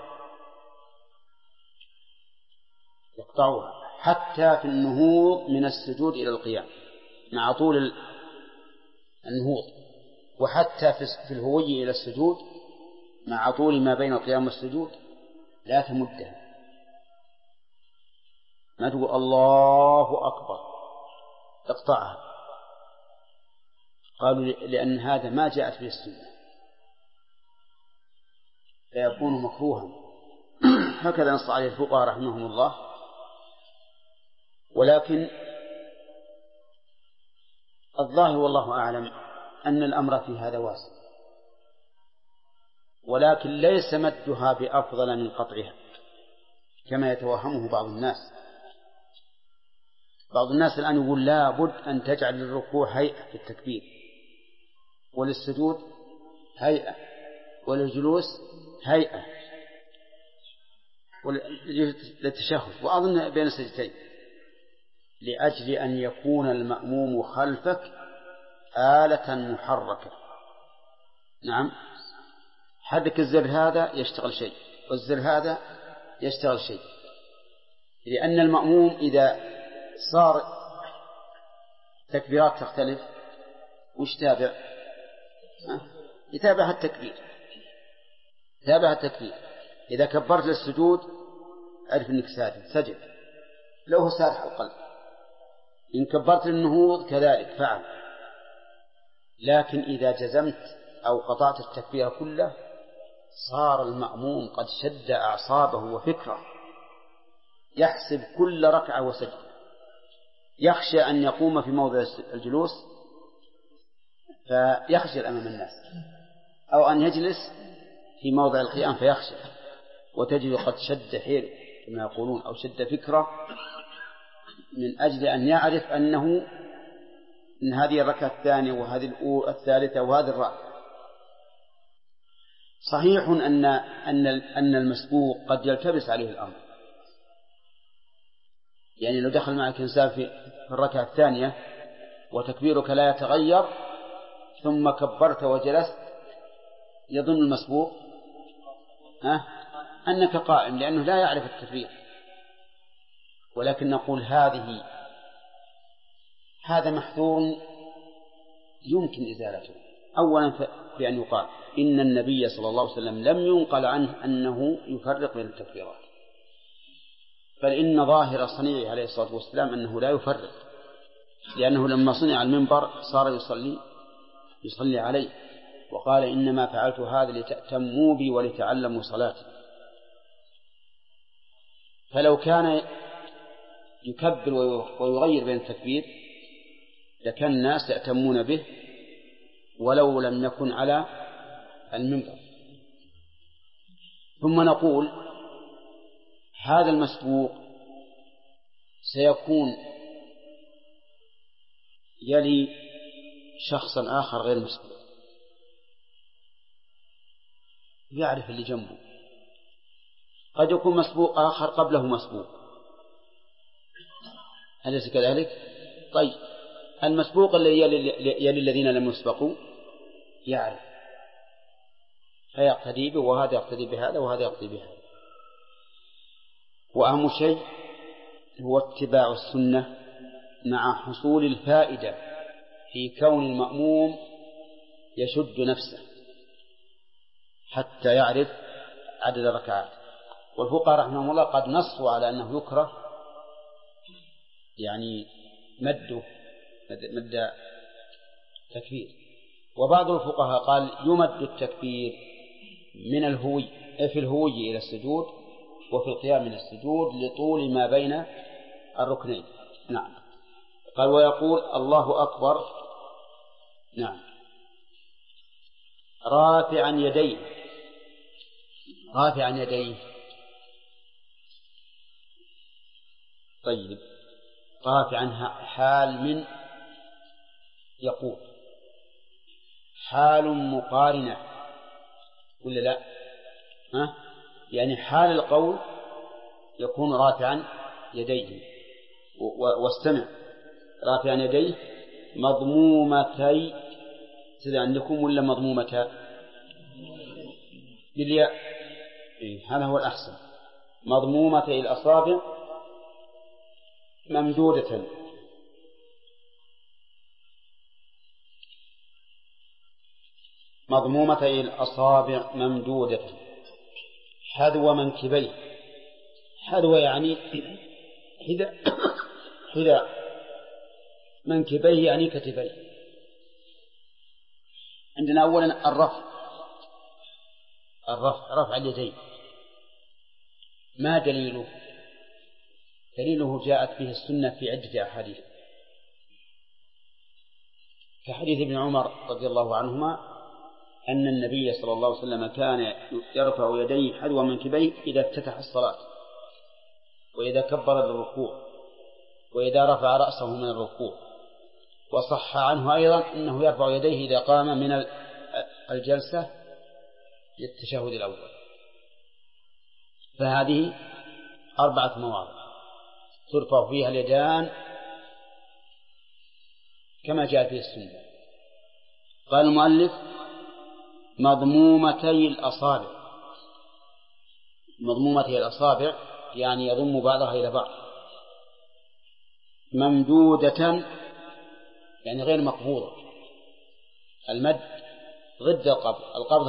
B: حتى في النهوض من السجود إلى القيام مع طول النهوض، وحتى في الهوي إلى السجود مع طول ما بين القيام والسجود لا تمدها، ما تقول الله أكبر، اقطعها. قالوا لأن هذا ما جاءت به السنة فيكون مكروها، هكذا نص عليه الفقهاء رحمهم الله. ولكن الظاهر والله أعلم أن الأمر في هذا واسع، ولكن ليس مدها بأفضل من قطعها كما يتوهمه بعض الناس. بعض الناس الآن يقول لا بد أن تجعل للركوع هيئة في التكبير، وللسجود هيئة، وللجلوس هيئة، وللتشهد، وأظن بين السجدتين، لأجل أن يكون المأموم خلفك آلة محركة. نعم، حدك الزر هذا يشتغل شيء والزر هذا يشتغل شيء، لأن المأموم إذا صار تكبيرات تختلف وش تابع؟ يتابع التكبير، تابع التكبير. إذا كبرت للسجود أعرف أنك سجد لو هو سارح القلب، إن كبرت للنهوض كذلك فعل. لكن إذا جزمت أو قطعت التكبير كله صار المأموم قد شد أعصابه وفكره، يحسب كل ركعة وسجدة، يخشى أن يقوم في موضع الجلوس فيخجل أمام الناس، أو أن يجلس في موضع القيام فيخشى، وتجد قد شد حيله كما يقولون، أو شد فكره من أجل أن يعرف أنه من هذه الركعة الثانية وهذه الثالثة وهذه الرابعة. صحيح أن المسبوق قد يلتبس عليه الأمر، يعني لو دخل معك إنسان في الركعة الثانية وتكبيرك لا يتغير ثم كبرت وجلست، يظن المسبوق أنك قائم لأنه لا يعرف التكبير. ولكن نقول هذا محذور يمكن إزالته. أولا بأن يقال إن النبي صلى الله عليه وسلم لم ينقل عنه أنه يفرق بين التكبيرات، بل إن ظاهر صنيعه عليه الصلاة والسلام أنه لا يفرق، لأنه لما صنع المنبر صار يصلي عليه، وقال إنما فعلت هذا لتأتموا بي ولتعلموا صلاتي. فلو كان يكبر ويغير بين التكبير لكان الناس يأتمون به ولو لم يكن على المنبر. ثم نقول هذا المسبوق سيكون يلي شخصا آخر غير مسبوق، يعرف اللي جنبه، قد يكون مسبوق آخر قبله مسبوق، أليس كذلك؟ طيب المسبوق الذي يلي الذين لم يسبقوا يعرف فيقتدي به، وهذا يقتدي بهذا وهذا يقتدي بهذا. وأهم شيء هو اتباع السنة مع حصول الفائدة في كون المأموم يشد نفسه حتى يعرف عدد الركعات. والفقهاء رحمهم الله قد نصوا على أنه يكره يعني مد تكبير، وبعض الفقهاء قال يمد التكبير من الهوي في الهوي إلى السجود وفي القيام من السجود لطول ما بين الركنين. نعم. قال ويقول الله أكبر نعم رافعا يديه. رافعا يديه طيب رافعا حال من يقول حال مقارنة ولا لا؟ يعني حال القول يكون رافعا يديه. واستمع رافعا يديه مضمومتي سيدا عندكم ولا مضمومتا بالياء؟ هذا هو الأحسن. مضمومتي الأصابع ممدودة مضمومتي الأصابع ممدودة حذو منكبيه. حذو يعني حذا منكبيه يعني كتفيه. عندنا أولا رفع اليدين. ما دليله؟ دليله جاءت به السنة في عدة أحاديث، كحديث ابن عمر رضي الله عنهما أن النبي صلى الله عليه وسلم كان يرفع يديه حذو منكبيه إذا افتتح الصلاة، وإذا كبر للركوع، وإذا رفع رأسه من الركوع. وصح عنه أيضا أنه يرفع يديه إذا قام من الجلسة للتشهد الأول. فهذه 4 مواضع ترفع فيها اليدان كما جاء في السنة. قال المؤلف مضمومتي الأصابع. مضمومتي الأصابع يعني يضم بعضها إلى بعض. ممدودة يعني غير مقبوضة. المد ضد القبض. القبض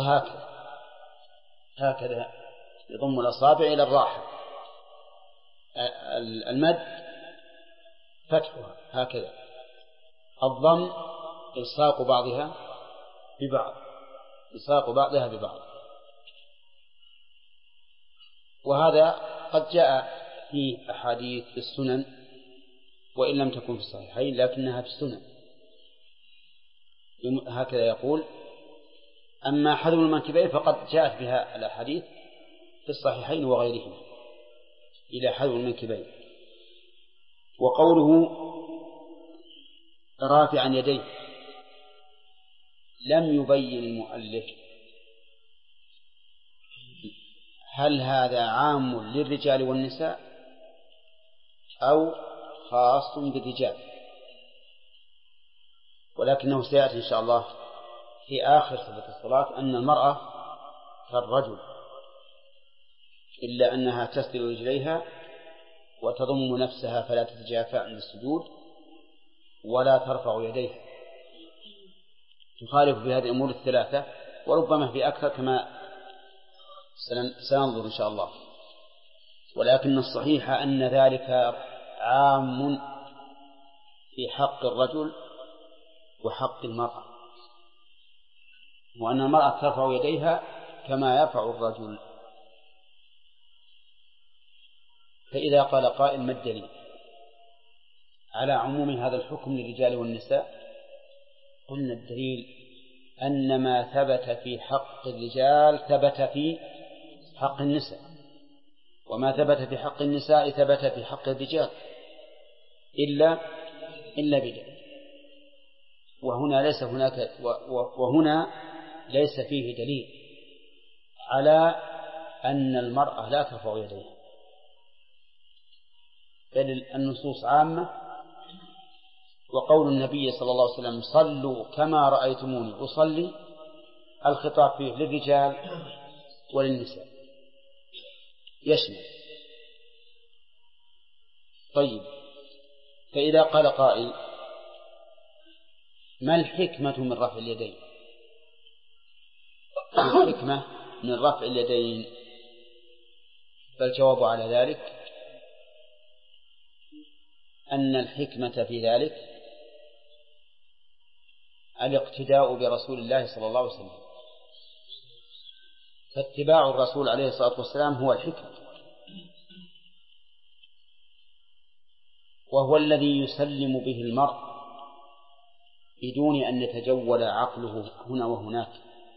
B: هكذا يضم الأصابع إلى الراحة. المد فتحها هكذا. الضم إلصاق بعضها ببعض. وهذا قد جاء في أحاديث في السنن وإن لم تكن في الصحيحين لكنها في السنن، هكذا يقول. أما حذو المنكبين فقد جاءت بها الأحاديث في الصحيحين وغيرهما إلى حذو المنكبين. وقوله رافعا يديه لم يبين المؤلف هل هذا عام للرجال والنساء أو خاص بالرجال، ولكنه سيأتي إن شاء الله في آخر صفة الصلاة أن المرأة كالرجل إلا أنها تسدل رجليها وتضم نفسها فلا تتجافى عند السجود ولا ترفع يديها، تخالف بهذه الأمور الثلاثة وربما في أكثر كما سننظر إن شاء الله. ولكن الصحيح أن ذلك عام في حق الرجل وحق المرأة، وأن المرأة ترفع يديها كما يرفع الرجل. فإذا قال قائل ما الدليل على عموم هذا الحكم للرجال والنساء؟ قلنا الدليل أن ما ثبت في حق الرجال ثبت في حق النساء، وما ثبت في حق النساء ثبت في حق الرجال إلا بدليل. وهنا ليس فيه دليل على أن المرأة لا ترفع يديها، بل النصوص عامة. وقول النبي صلى الله عليه وسلم صلوا كما رأيتموني أصلي الخطاب فيه للرجال وللنساء يشمل. طيب، فإذا قال قائل ما الحكمة من رفع اليدين؟ الحكمة من رفع اليدين، فالجواب على ذلك أن الحكمة في ذلك الاقتداء برسول الله صلى الله عليه وسلم، فاتباع الرسول عليه الصلاة والسلام هو الحكمة، وهو الذي يسلم به المرء بدون أن يتجول عقله هنا وهناك.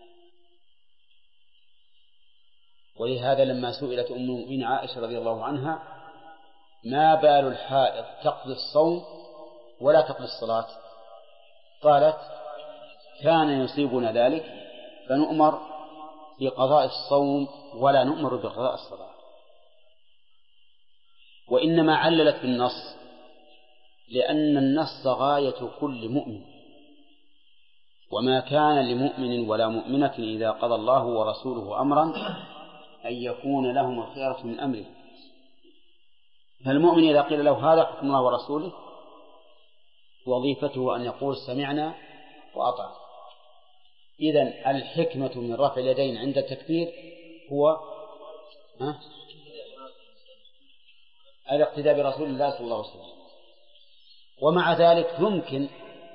B: ولهذا لما سئلت أم المؤمنين عائشة رضي الله عنها ما بال الحائض تقضي الصوم ولا تقضي الصلاة، قالت كان يصيبنا ذلك فنؤمر بقضاء الصوم ولا نؤمر بقضاء الصلاة. وإنما عللت بالنص لأن النص غاية كل مؤمن، وما كان لمؤمن ولا مؤمنة إذا قضى الله ورسوله أمرا أن يكون لهم الخيرة من أمره. فالمؤمن إذا قيل له هذا حكم الله ورسوله وظيفته أن يقول سمعنا وأطعنا. إذن الحكمة من رفع اليدين عند التكبير هو الاقتداء برسول الله صلى الله عليه وسلم. ومع ذلك يمكن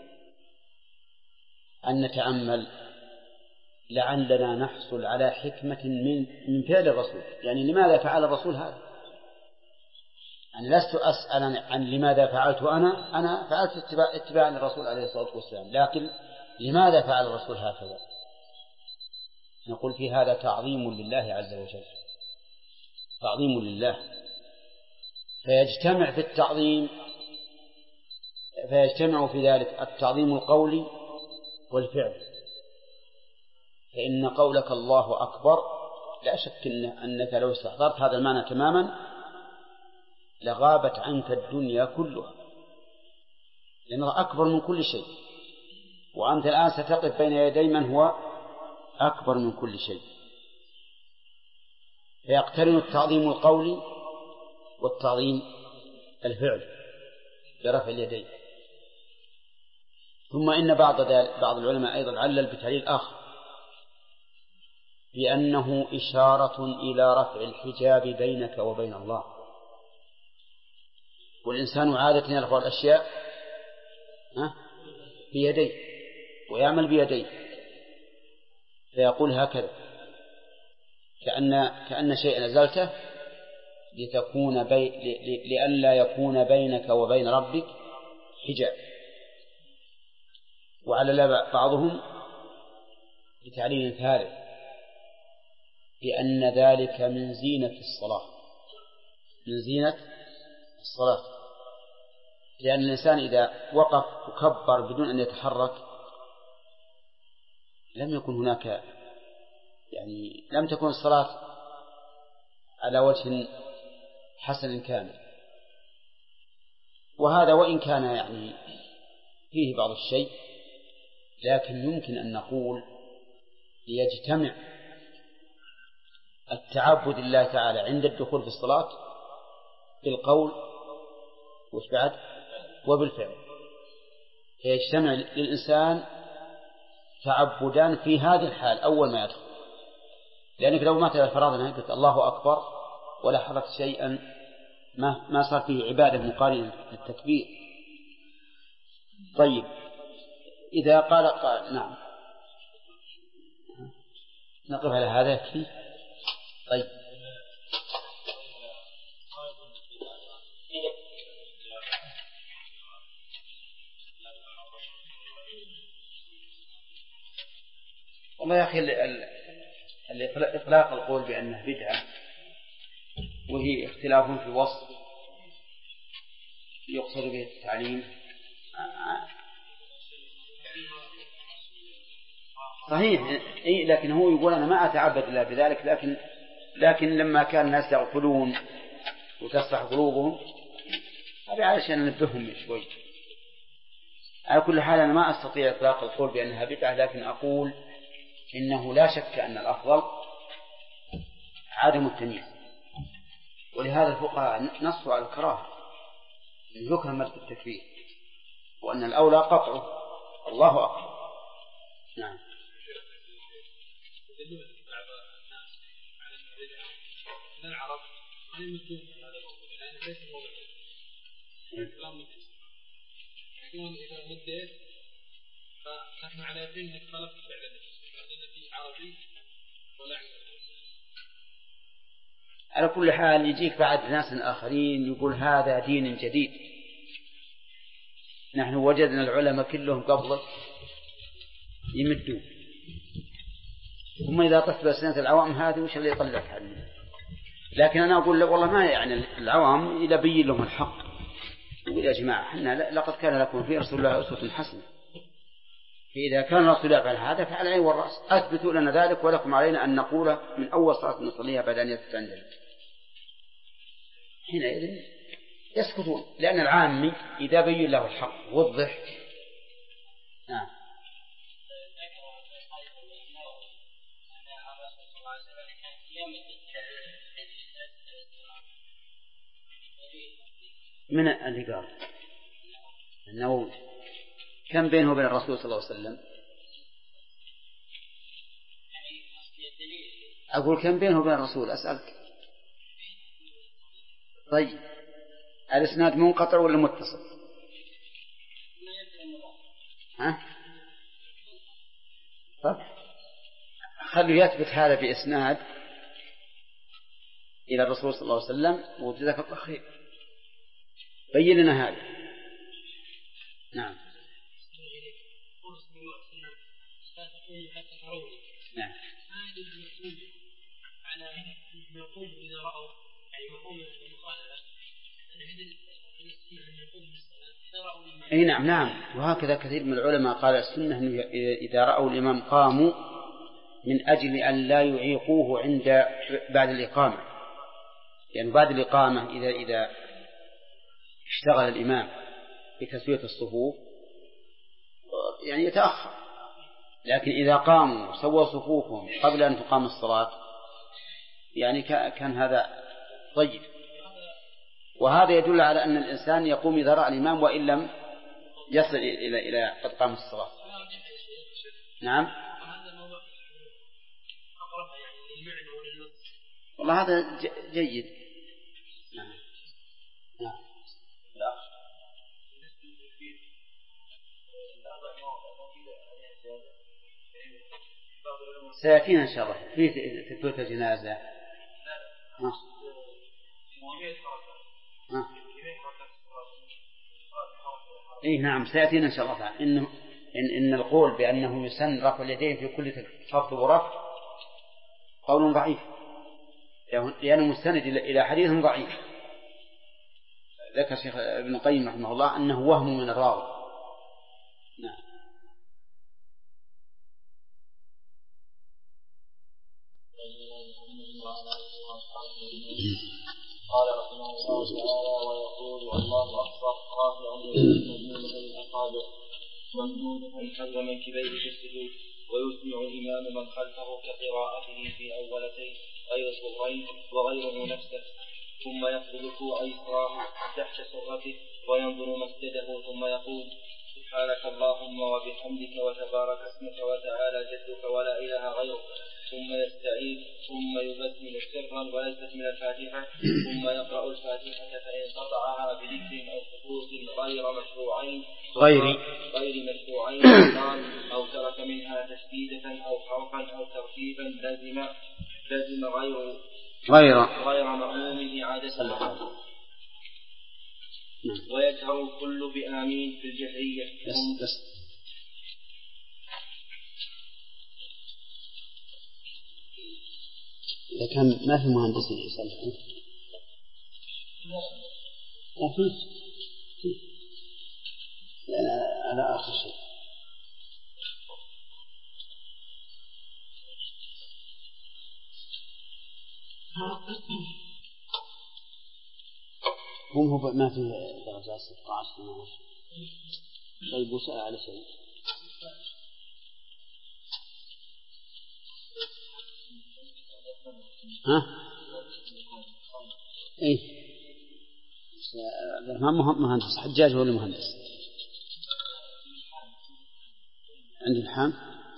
B: أن نتأمل لعلنا نحصل على حكمة من فعل الرسول، يعني لماذا فعل الرسول هذا؟ أنا لست أسأل عن لماذا فعلت أنا فعلت اتباعا للرسول عليه الصلاة والسلام، لكن لماذا فعل الرسول هكذا؟ نقول في هذا تعظيم لله عز وجل، تعظيم لله، فيجتمع في التعظيم، فيجتمع في ذلك التعظيم القولي والفعل. فإن قولك الله أكبر لا شك أنك لو استحضرت هذا المعنى تماما لغابت عنك الدنيا كلها، لأنه أكبر من كل شيء، وأنت الآن ستقف بين يدي من هو أكبر من كل شيء. فيقترن التعظيم القولي والتعظيم الفعل برفع اليدين. ثم إن بعض العلماء أيضا علل بتعليل آخر بأنه إشارة إلى رفع الحجاب بينك وبين الله. والإنسان عادة يرفع الأشياء بيديه ويعمل بيديه، فيقول هكذا كأن شيئا نزلته لئلا يكون بينك وبين ربك حجاب. وعلى بعضهم بتعليل ثالث بأن ذلك من زينة الصلاة، من زينة الصلاة، لأن الإنسان إذا وقف وكبر بدون أن يتحرك لم يكن هناك، يعني لم تكن الصلاة على وجه حسن كامل. وهذا وإن كان يعني فيه بعض الشيء، لكن يمكن أن نقول ليجتمع التعبد لله تعالى عند الدخول في الصلاة بالقول وبالفعل وبالفعل، فيجتمع للإنسان تعبدان في هذه الحال أول ما يدخل. لأنك لو مثلا فرضنا قلت الله أكبر ولا حركت شيئا ما صار فيه عبادة مقارنة للتكبير. طيب إذا قال نعم نقف على هذا يكفي. طيب والله يا أخي إطلاق القول بأنه بدعة وهي اختلاف في وصف يقصد به التعليم صحيح، لكن هو يقول أنا ما أتعبد الله بذلك، لكن لما كان الناس يغفلون وتصلح قلوبهم هذا علشان ننبههم شوي. على كل حال أنا ما أستطيع إطلاق القول بأنها بدعة، لكن أقول إنه لا شك أن الأفضل عدم التمييز، ولهذا الفقهاء نصوا على الكراهة أن يكره مد التكبير، وأن الأولى قطعه. الله أكبر. نعم.
C: العرب ما يمدون هذا الموضوع لأنه ليس موضوع كلام مجلس، يقولون إذا مديت فنحن على يقين أنك خلفت فعل النفس لأن في عربي ولا
B: على كل حال يجيك بعد ناس آخرين يقول هذا دين جديد، نحن وجدنا العلماء كلهم قبلك يمدون، ثم إذا طفت بسنة العوام هذه وش اللي يطلعك عنه؟ لكن أنا أقول والله ما يعني العوام إذا بين لهم الحق يقول يا جماعة حنا لقد كان لكم في رسول الله أسوة حسنة، فإذا كان الرسول يفعل هذا فعلى العين والرأس، أثبتوا لنا ذلك ولكم علينا أن نقول من أول صلاة نصليها بعد أن يثبت عندنا. حينئذ يسكتون، لأن العامي إذا بين له الحق وضح. نعم. من اللي قال النووي كم بينه وبين الرسول صلى الله عليه وسلم؟ أقول كم بينه وبين الرسول أسألك. طيب الإسناد منقطع ولا متصل؟ ها؟ طيب خلوا يثبت هذا بإسناد إلى الرسول صلى الله عليه وسلم وجزاك الله خير، بين لنا هذا. نعم. نعم. أي نعم نعم. وهكذا كثير من العلماء قال السنة أنه إذا رأوا الإمام قاموا من أجل أن لا يعيقوه بعد الإقامة، يعني بعد الإقامة إذا اشتغل الإمام بتسوية الصفوف يعني يتأخر، لكن إذا قاموا سووا صفوفهم قبل أن تقام الصلاة يعني كان هذا طيب. وهذا يدل على أن الإنسان يقوم إذا رأى الإمام وإن لم يصل إلى قد قام الصلاة. نعم. والله هذا جيد. نعم. نعم. سيأتينا إن شاء الله في تكبيرة الجنازة. إيه نعم سيأتينا إن شاء الله تعالى إن القول بأنه يسن رفع اليدين في كل خفض ورفع قول ضعيف لأنه مستند إلى حديث ضعيف ذكر شيخ ابن القيم رحمه الله أنه وهم من الراوي. نعم.
A: قال رحمه الله تعالى ويقول الله أكبر رافعا يديه الأصابع ومنكبيه منكبيه في السجود ويسمع الإمام من خلفه كقراءته في أولتين غير سرين وغيره نفسه ثم يقبل كوع يسراه تحت سرته وينظر مسجده ثم يقول سبحانك اللهم وبحمدك وتبارك اسمك وتعالى جدك ولا إله غيرك ثم يستعيذ ثم يبسم سرا وليست من الفاتحة ثم يقرأ الفاتحة فإن قطعها بذكر أو سكوت غير مشروعين قال أو ترك منها تشديدة أو حرفا أو ترتيبا لازم غير مأمومه عادة ويجهر الكل بآمين في الجهرية.
B: إذا كان ما في مهندسين يصلحون لا فيه على آخر شيء هو ما فيه درجات 16 طيب وسأل على شيء ها ايه ما مهندس حجاج ولا مهندس عندي الحام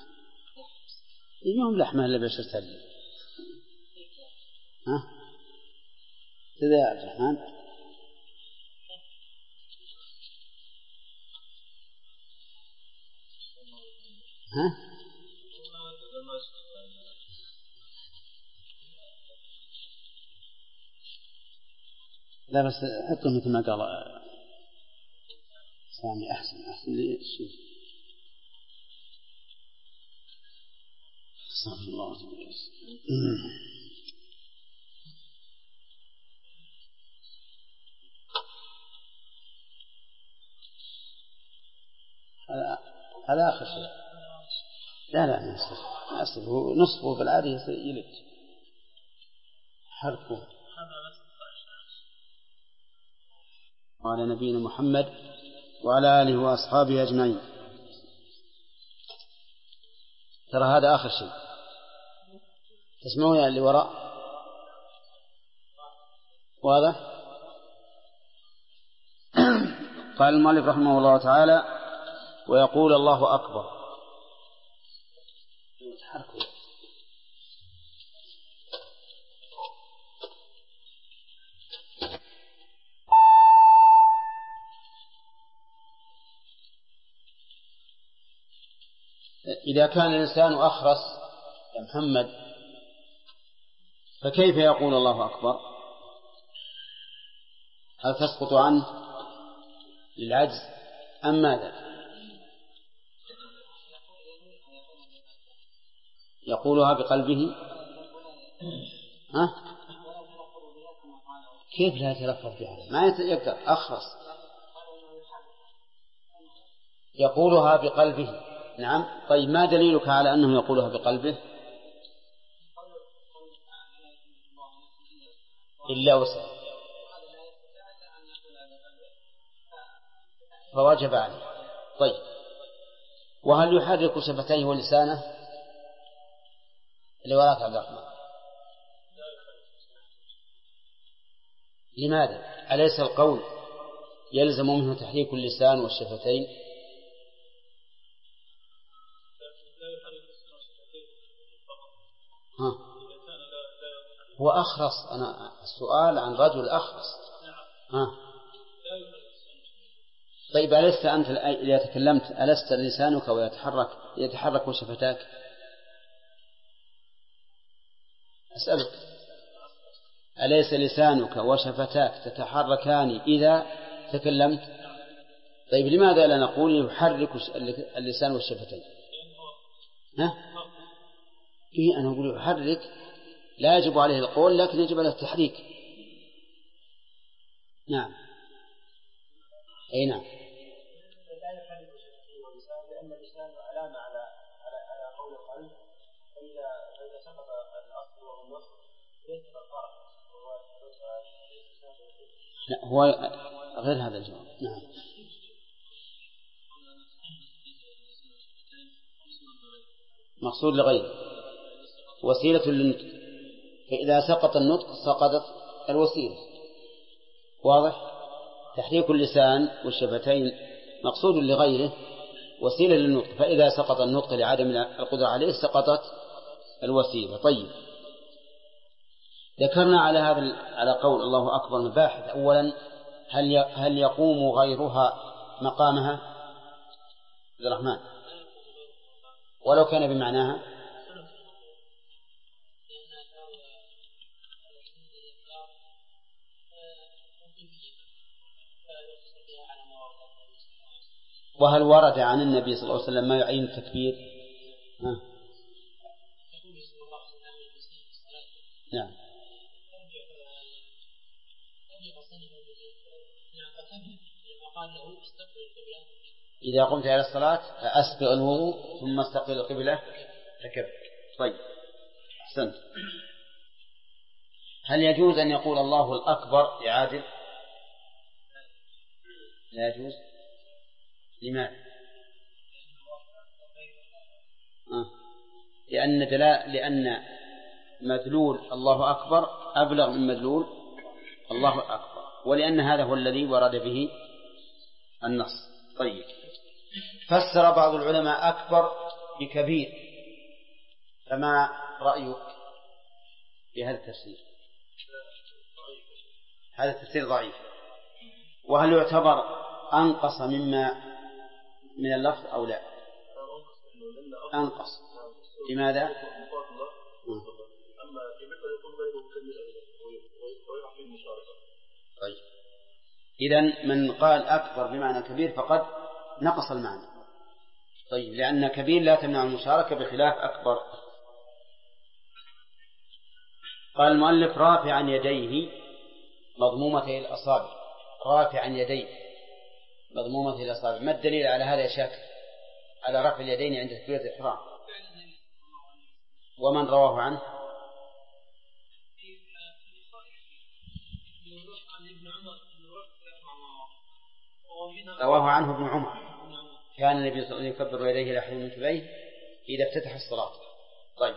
B: اليوم لحمه اللي بشرتها لي ها كذا يا عبد الرحمن ها لا بس حطه مثل ما قال سامي أحسن لي الشيء صلى الله عليه وسلم. هذا آخر شيء لا ما يصير هو نصفه بالعادة يلج حرفه وعلى نبينا محمد وعلى آله وأصحابه أجمعين. ترى هذا آخر شيء تسمعون اللي وراء واضح. قال المؤلف رحمه الله تعالى ويقول الله أكبر إذا كان الإنسان أخرس يا محمد فكيف يقول الله أكبر؟ هل تسقط عنه للعجز أم ماذا؟ يقولها بقلبه ها؟ كيف لا يتلفظ بها؟ ما يقدر أخرس يقولها بقلبه. نعم طيب ما دليلك على أنه يقولها بقلبه؟ إلا وسع فوجب عليه. طيب وهل يحرك شفتيه ولسانه اللي وراك عبد الرحمن؟ لماذا؟ أليس القول يلزم منه تحريك اللسان والشفتين؟ هو أخرس أنا السؤال عن رجل أخرس طيب ألست أنت إذا تكلمت ألست لسانك ويتحرك شفتاك؟ أسألك أليس لسانك وشفتاك تتحركان إذا تكلمت؟ طيب لماذا لا نقول يحرك اللسان والشفتين؟ ها؟ إيه أنا أقول يحرك، لا يجب عليه القول لكن يجب عليه التحريك. نعم. أي نعم.
A: لأن اللسان علامة على قول القلب، فإذا سقط الأصل وهو الوصف يسقط الفرق.
B: لا هو غير هذا الجواب. نعم. مقصود لغيره، وسيلة للنطق، فإذا سقط النطق سقطت الوسيلة. واضح؟ تحريك اللسان والشفتين مقصود لغيره، وسيلة للنطق، فإذا سقط النطق لعدم القدرة عليه سقطت الوسيلة. طيب، ذكرنا على قول الله أكبر مباحث. أولا، هل يقوم غيرها مقامها؟ عبد الرحمن، ولو كان بمعناها؟ وهل ورد عن النبي صلى الله عليه وسلم ما يعين التكبير؟ نعم. إذا قمت إلى الصلاة فأسبغ الوضوء ثم استقبل القبلة فكبر. طيب، أحسنت. هل يجوز أن يقول الله الأكبر يعادل؟ لا يجوز. لماذا؟ لأن مدلول الله أكبر أبلغ من مدلول الله أكبر، ولأن هذا هو الذي ورد به النص. طيب، فسر بعض العلماء أكبر بكبير، فما رأيك بهذا التفسير؟ هذا التفسير ضعيف. وهل يعتبر أنقص من اللفظ أو لا؟ أنقص. لماذا؟ طيب، إذن من قال أكبر بمعنى كبير فقد نقص المعنى. طيب، لأن كبير لا تمنع المشاركة بخلاف أكبر. قال المؤلف رافعا يديه مضمومتي الأصابع. رافعا يديه مضمومتي الأصابع، ما الدليل على هذا يا شاكر؟ على رفع اليدين عند تكبيرة الإحرام. ومن رواه عنه؟ رواه عنه ابن عمر، كان النبي صلى الله عليه وسلم يكبر يديه إلى حد منكبيه إذا افتتح الصلاة. طيب،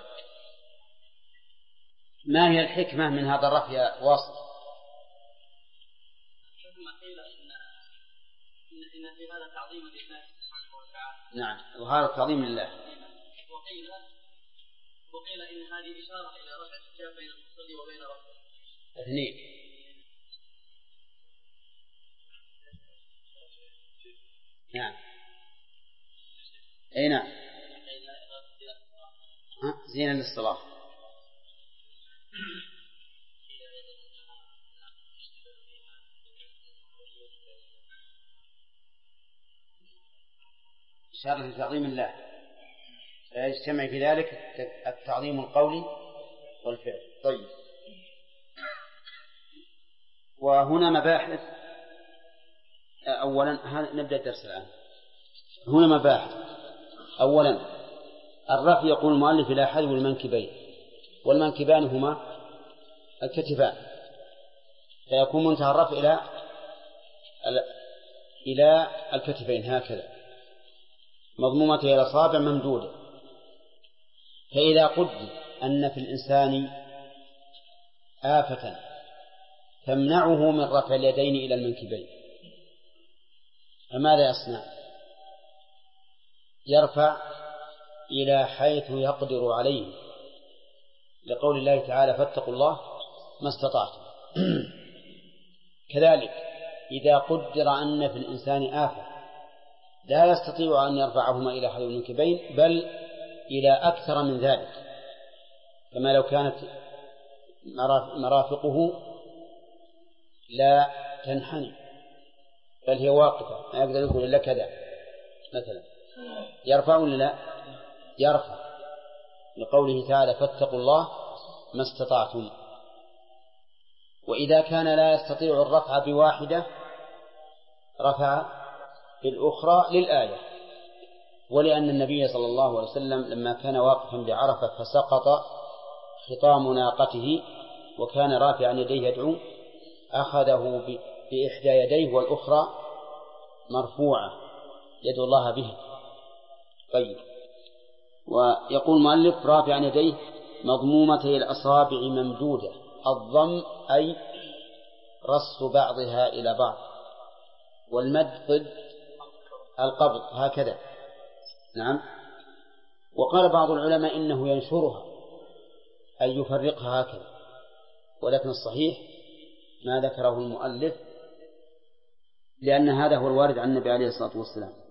B: ما هي الحكمة من هذا الرفع يا واصل؟
E: إن في هذا تعظيم لله سبحانه وتعالى.
B: نعم، وهذا التعظيم لله.
E: وقيل إن هذه إشارة إلى رفع الحجاب بين المصلي وبين ربه.
B: اثنين. نعم. أي نعم. زينة للصلاة. إشارة لتعظيم الله، فيجتمع في ذلك التعظيم القولي والفعل. طيب، وهنا مباحث. أولا نبدأ الدرس الآن. هنا مباحث. أولا، الرفع يقول المؤلف إلى حذو المنكبين، والمنكبان هما الكتفان، فيكون منتهى الرفع إلى الكتفين هكذا، مضمومة إلى الأصابع ممدودة. فإذا قدر أن في الإنسان آفة تمنعه من رفع اليدين إلى المنكبين، فماذا يصنع؟ يرفع إلى حيث يقدر عليه، لقول الله تعالى فاتقوا الله ما استطعتم. كذلك إذا قدر أن في الإنسان آفة لا يستطيع أن يرفعهما إلى حذو المنكبين بل إلى أكثر من ذلك، كما لو كانت مرافقه لا تنحني بل هي واقفة، ما يقدر يقول إلا كذا مثلا. يرفع ولا لا؟ يرفع، لقوله تعالى فاتقوا الله ما استطعتم. وإذا كان لا يستطيع الرفع بواحدة رفع بالأخرى للآية، ولأن النبي صلى الله عليه وسلم لما كان واقفا بعرفة فسقط خطام ناقته وكان رافعا يديه يدعو أخذه بإحدى يديه والأخرى مرفوعة يدعو الله به. طيب، ويقول المؤلف رافعا يديه مضمومتي الأصابع ممدودة. الضم أي رص بعضها إلى بعض، والمد ضد القبض هكذا. نعم. وقال بعض العلماء إنه ينشرها أي يفرقها هكذا، ولكن الصحيح ما ذكره المؤلف، لأن هذا هو الوارد عن النبي عليه الصلاة والسلام.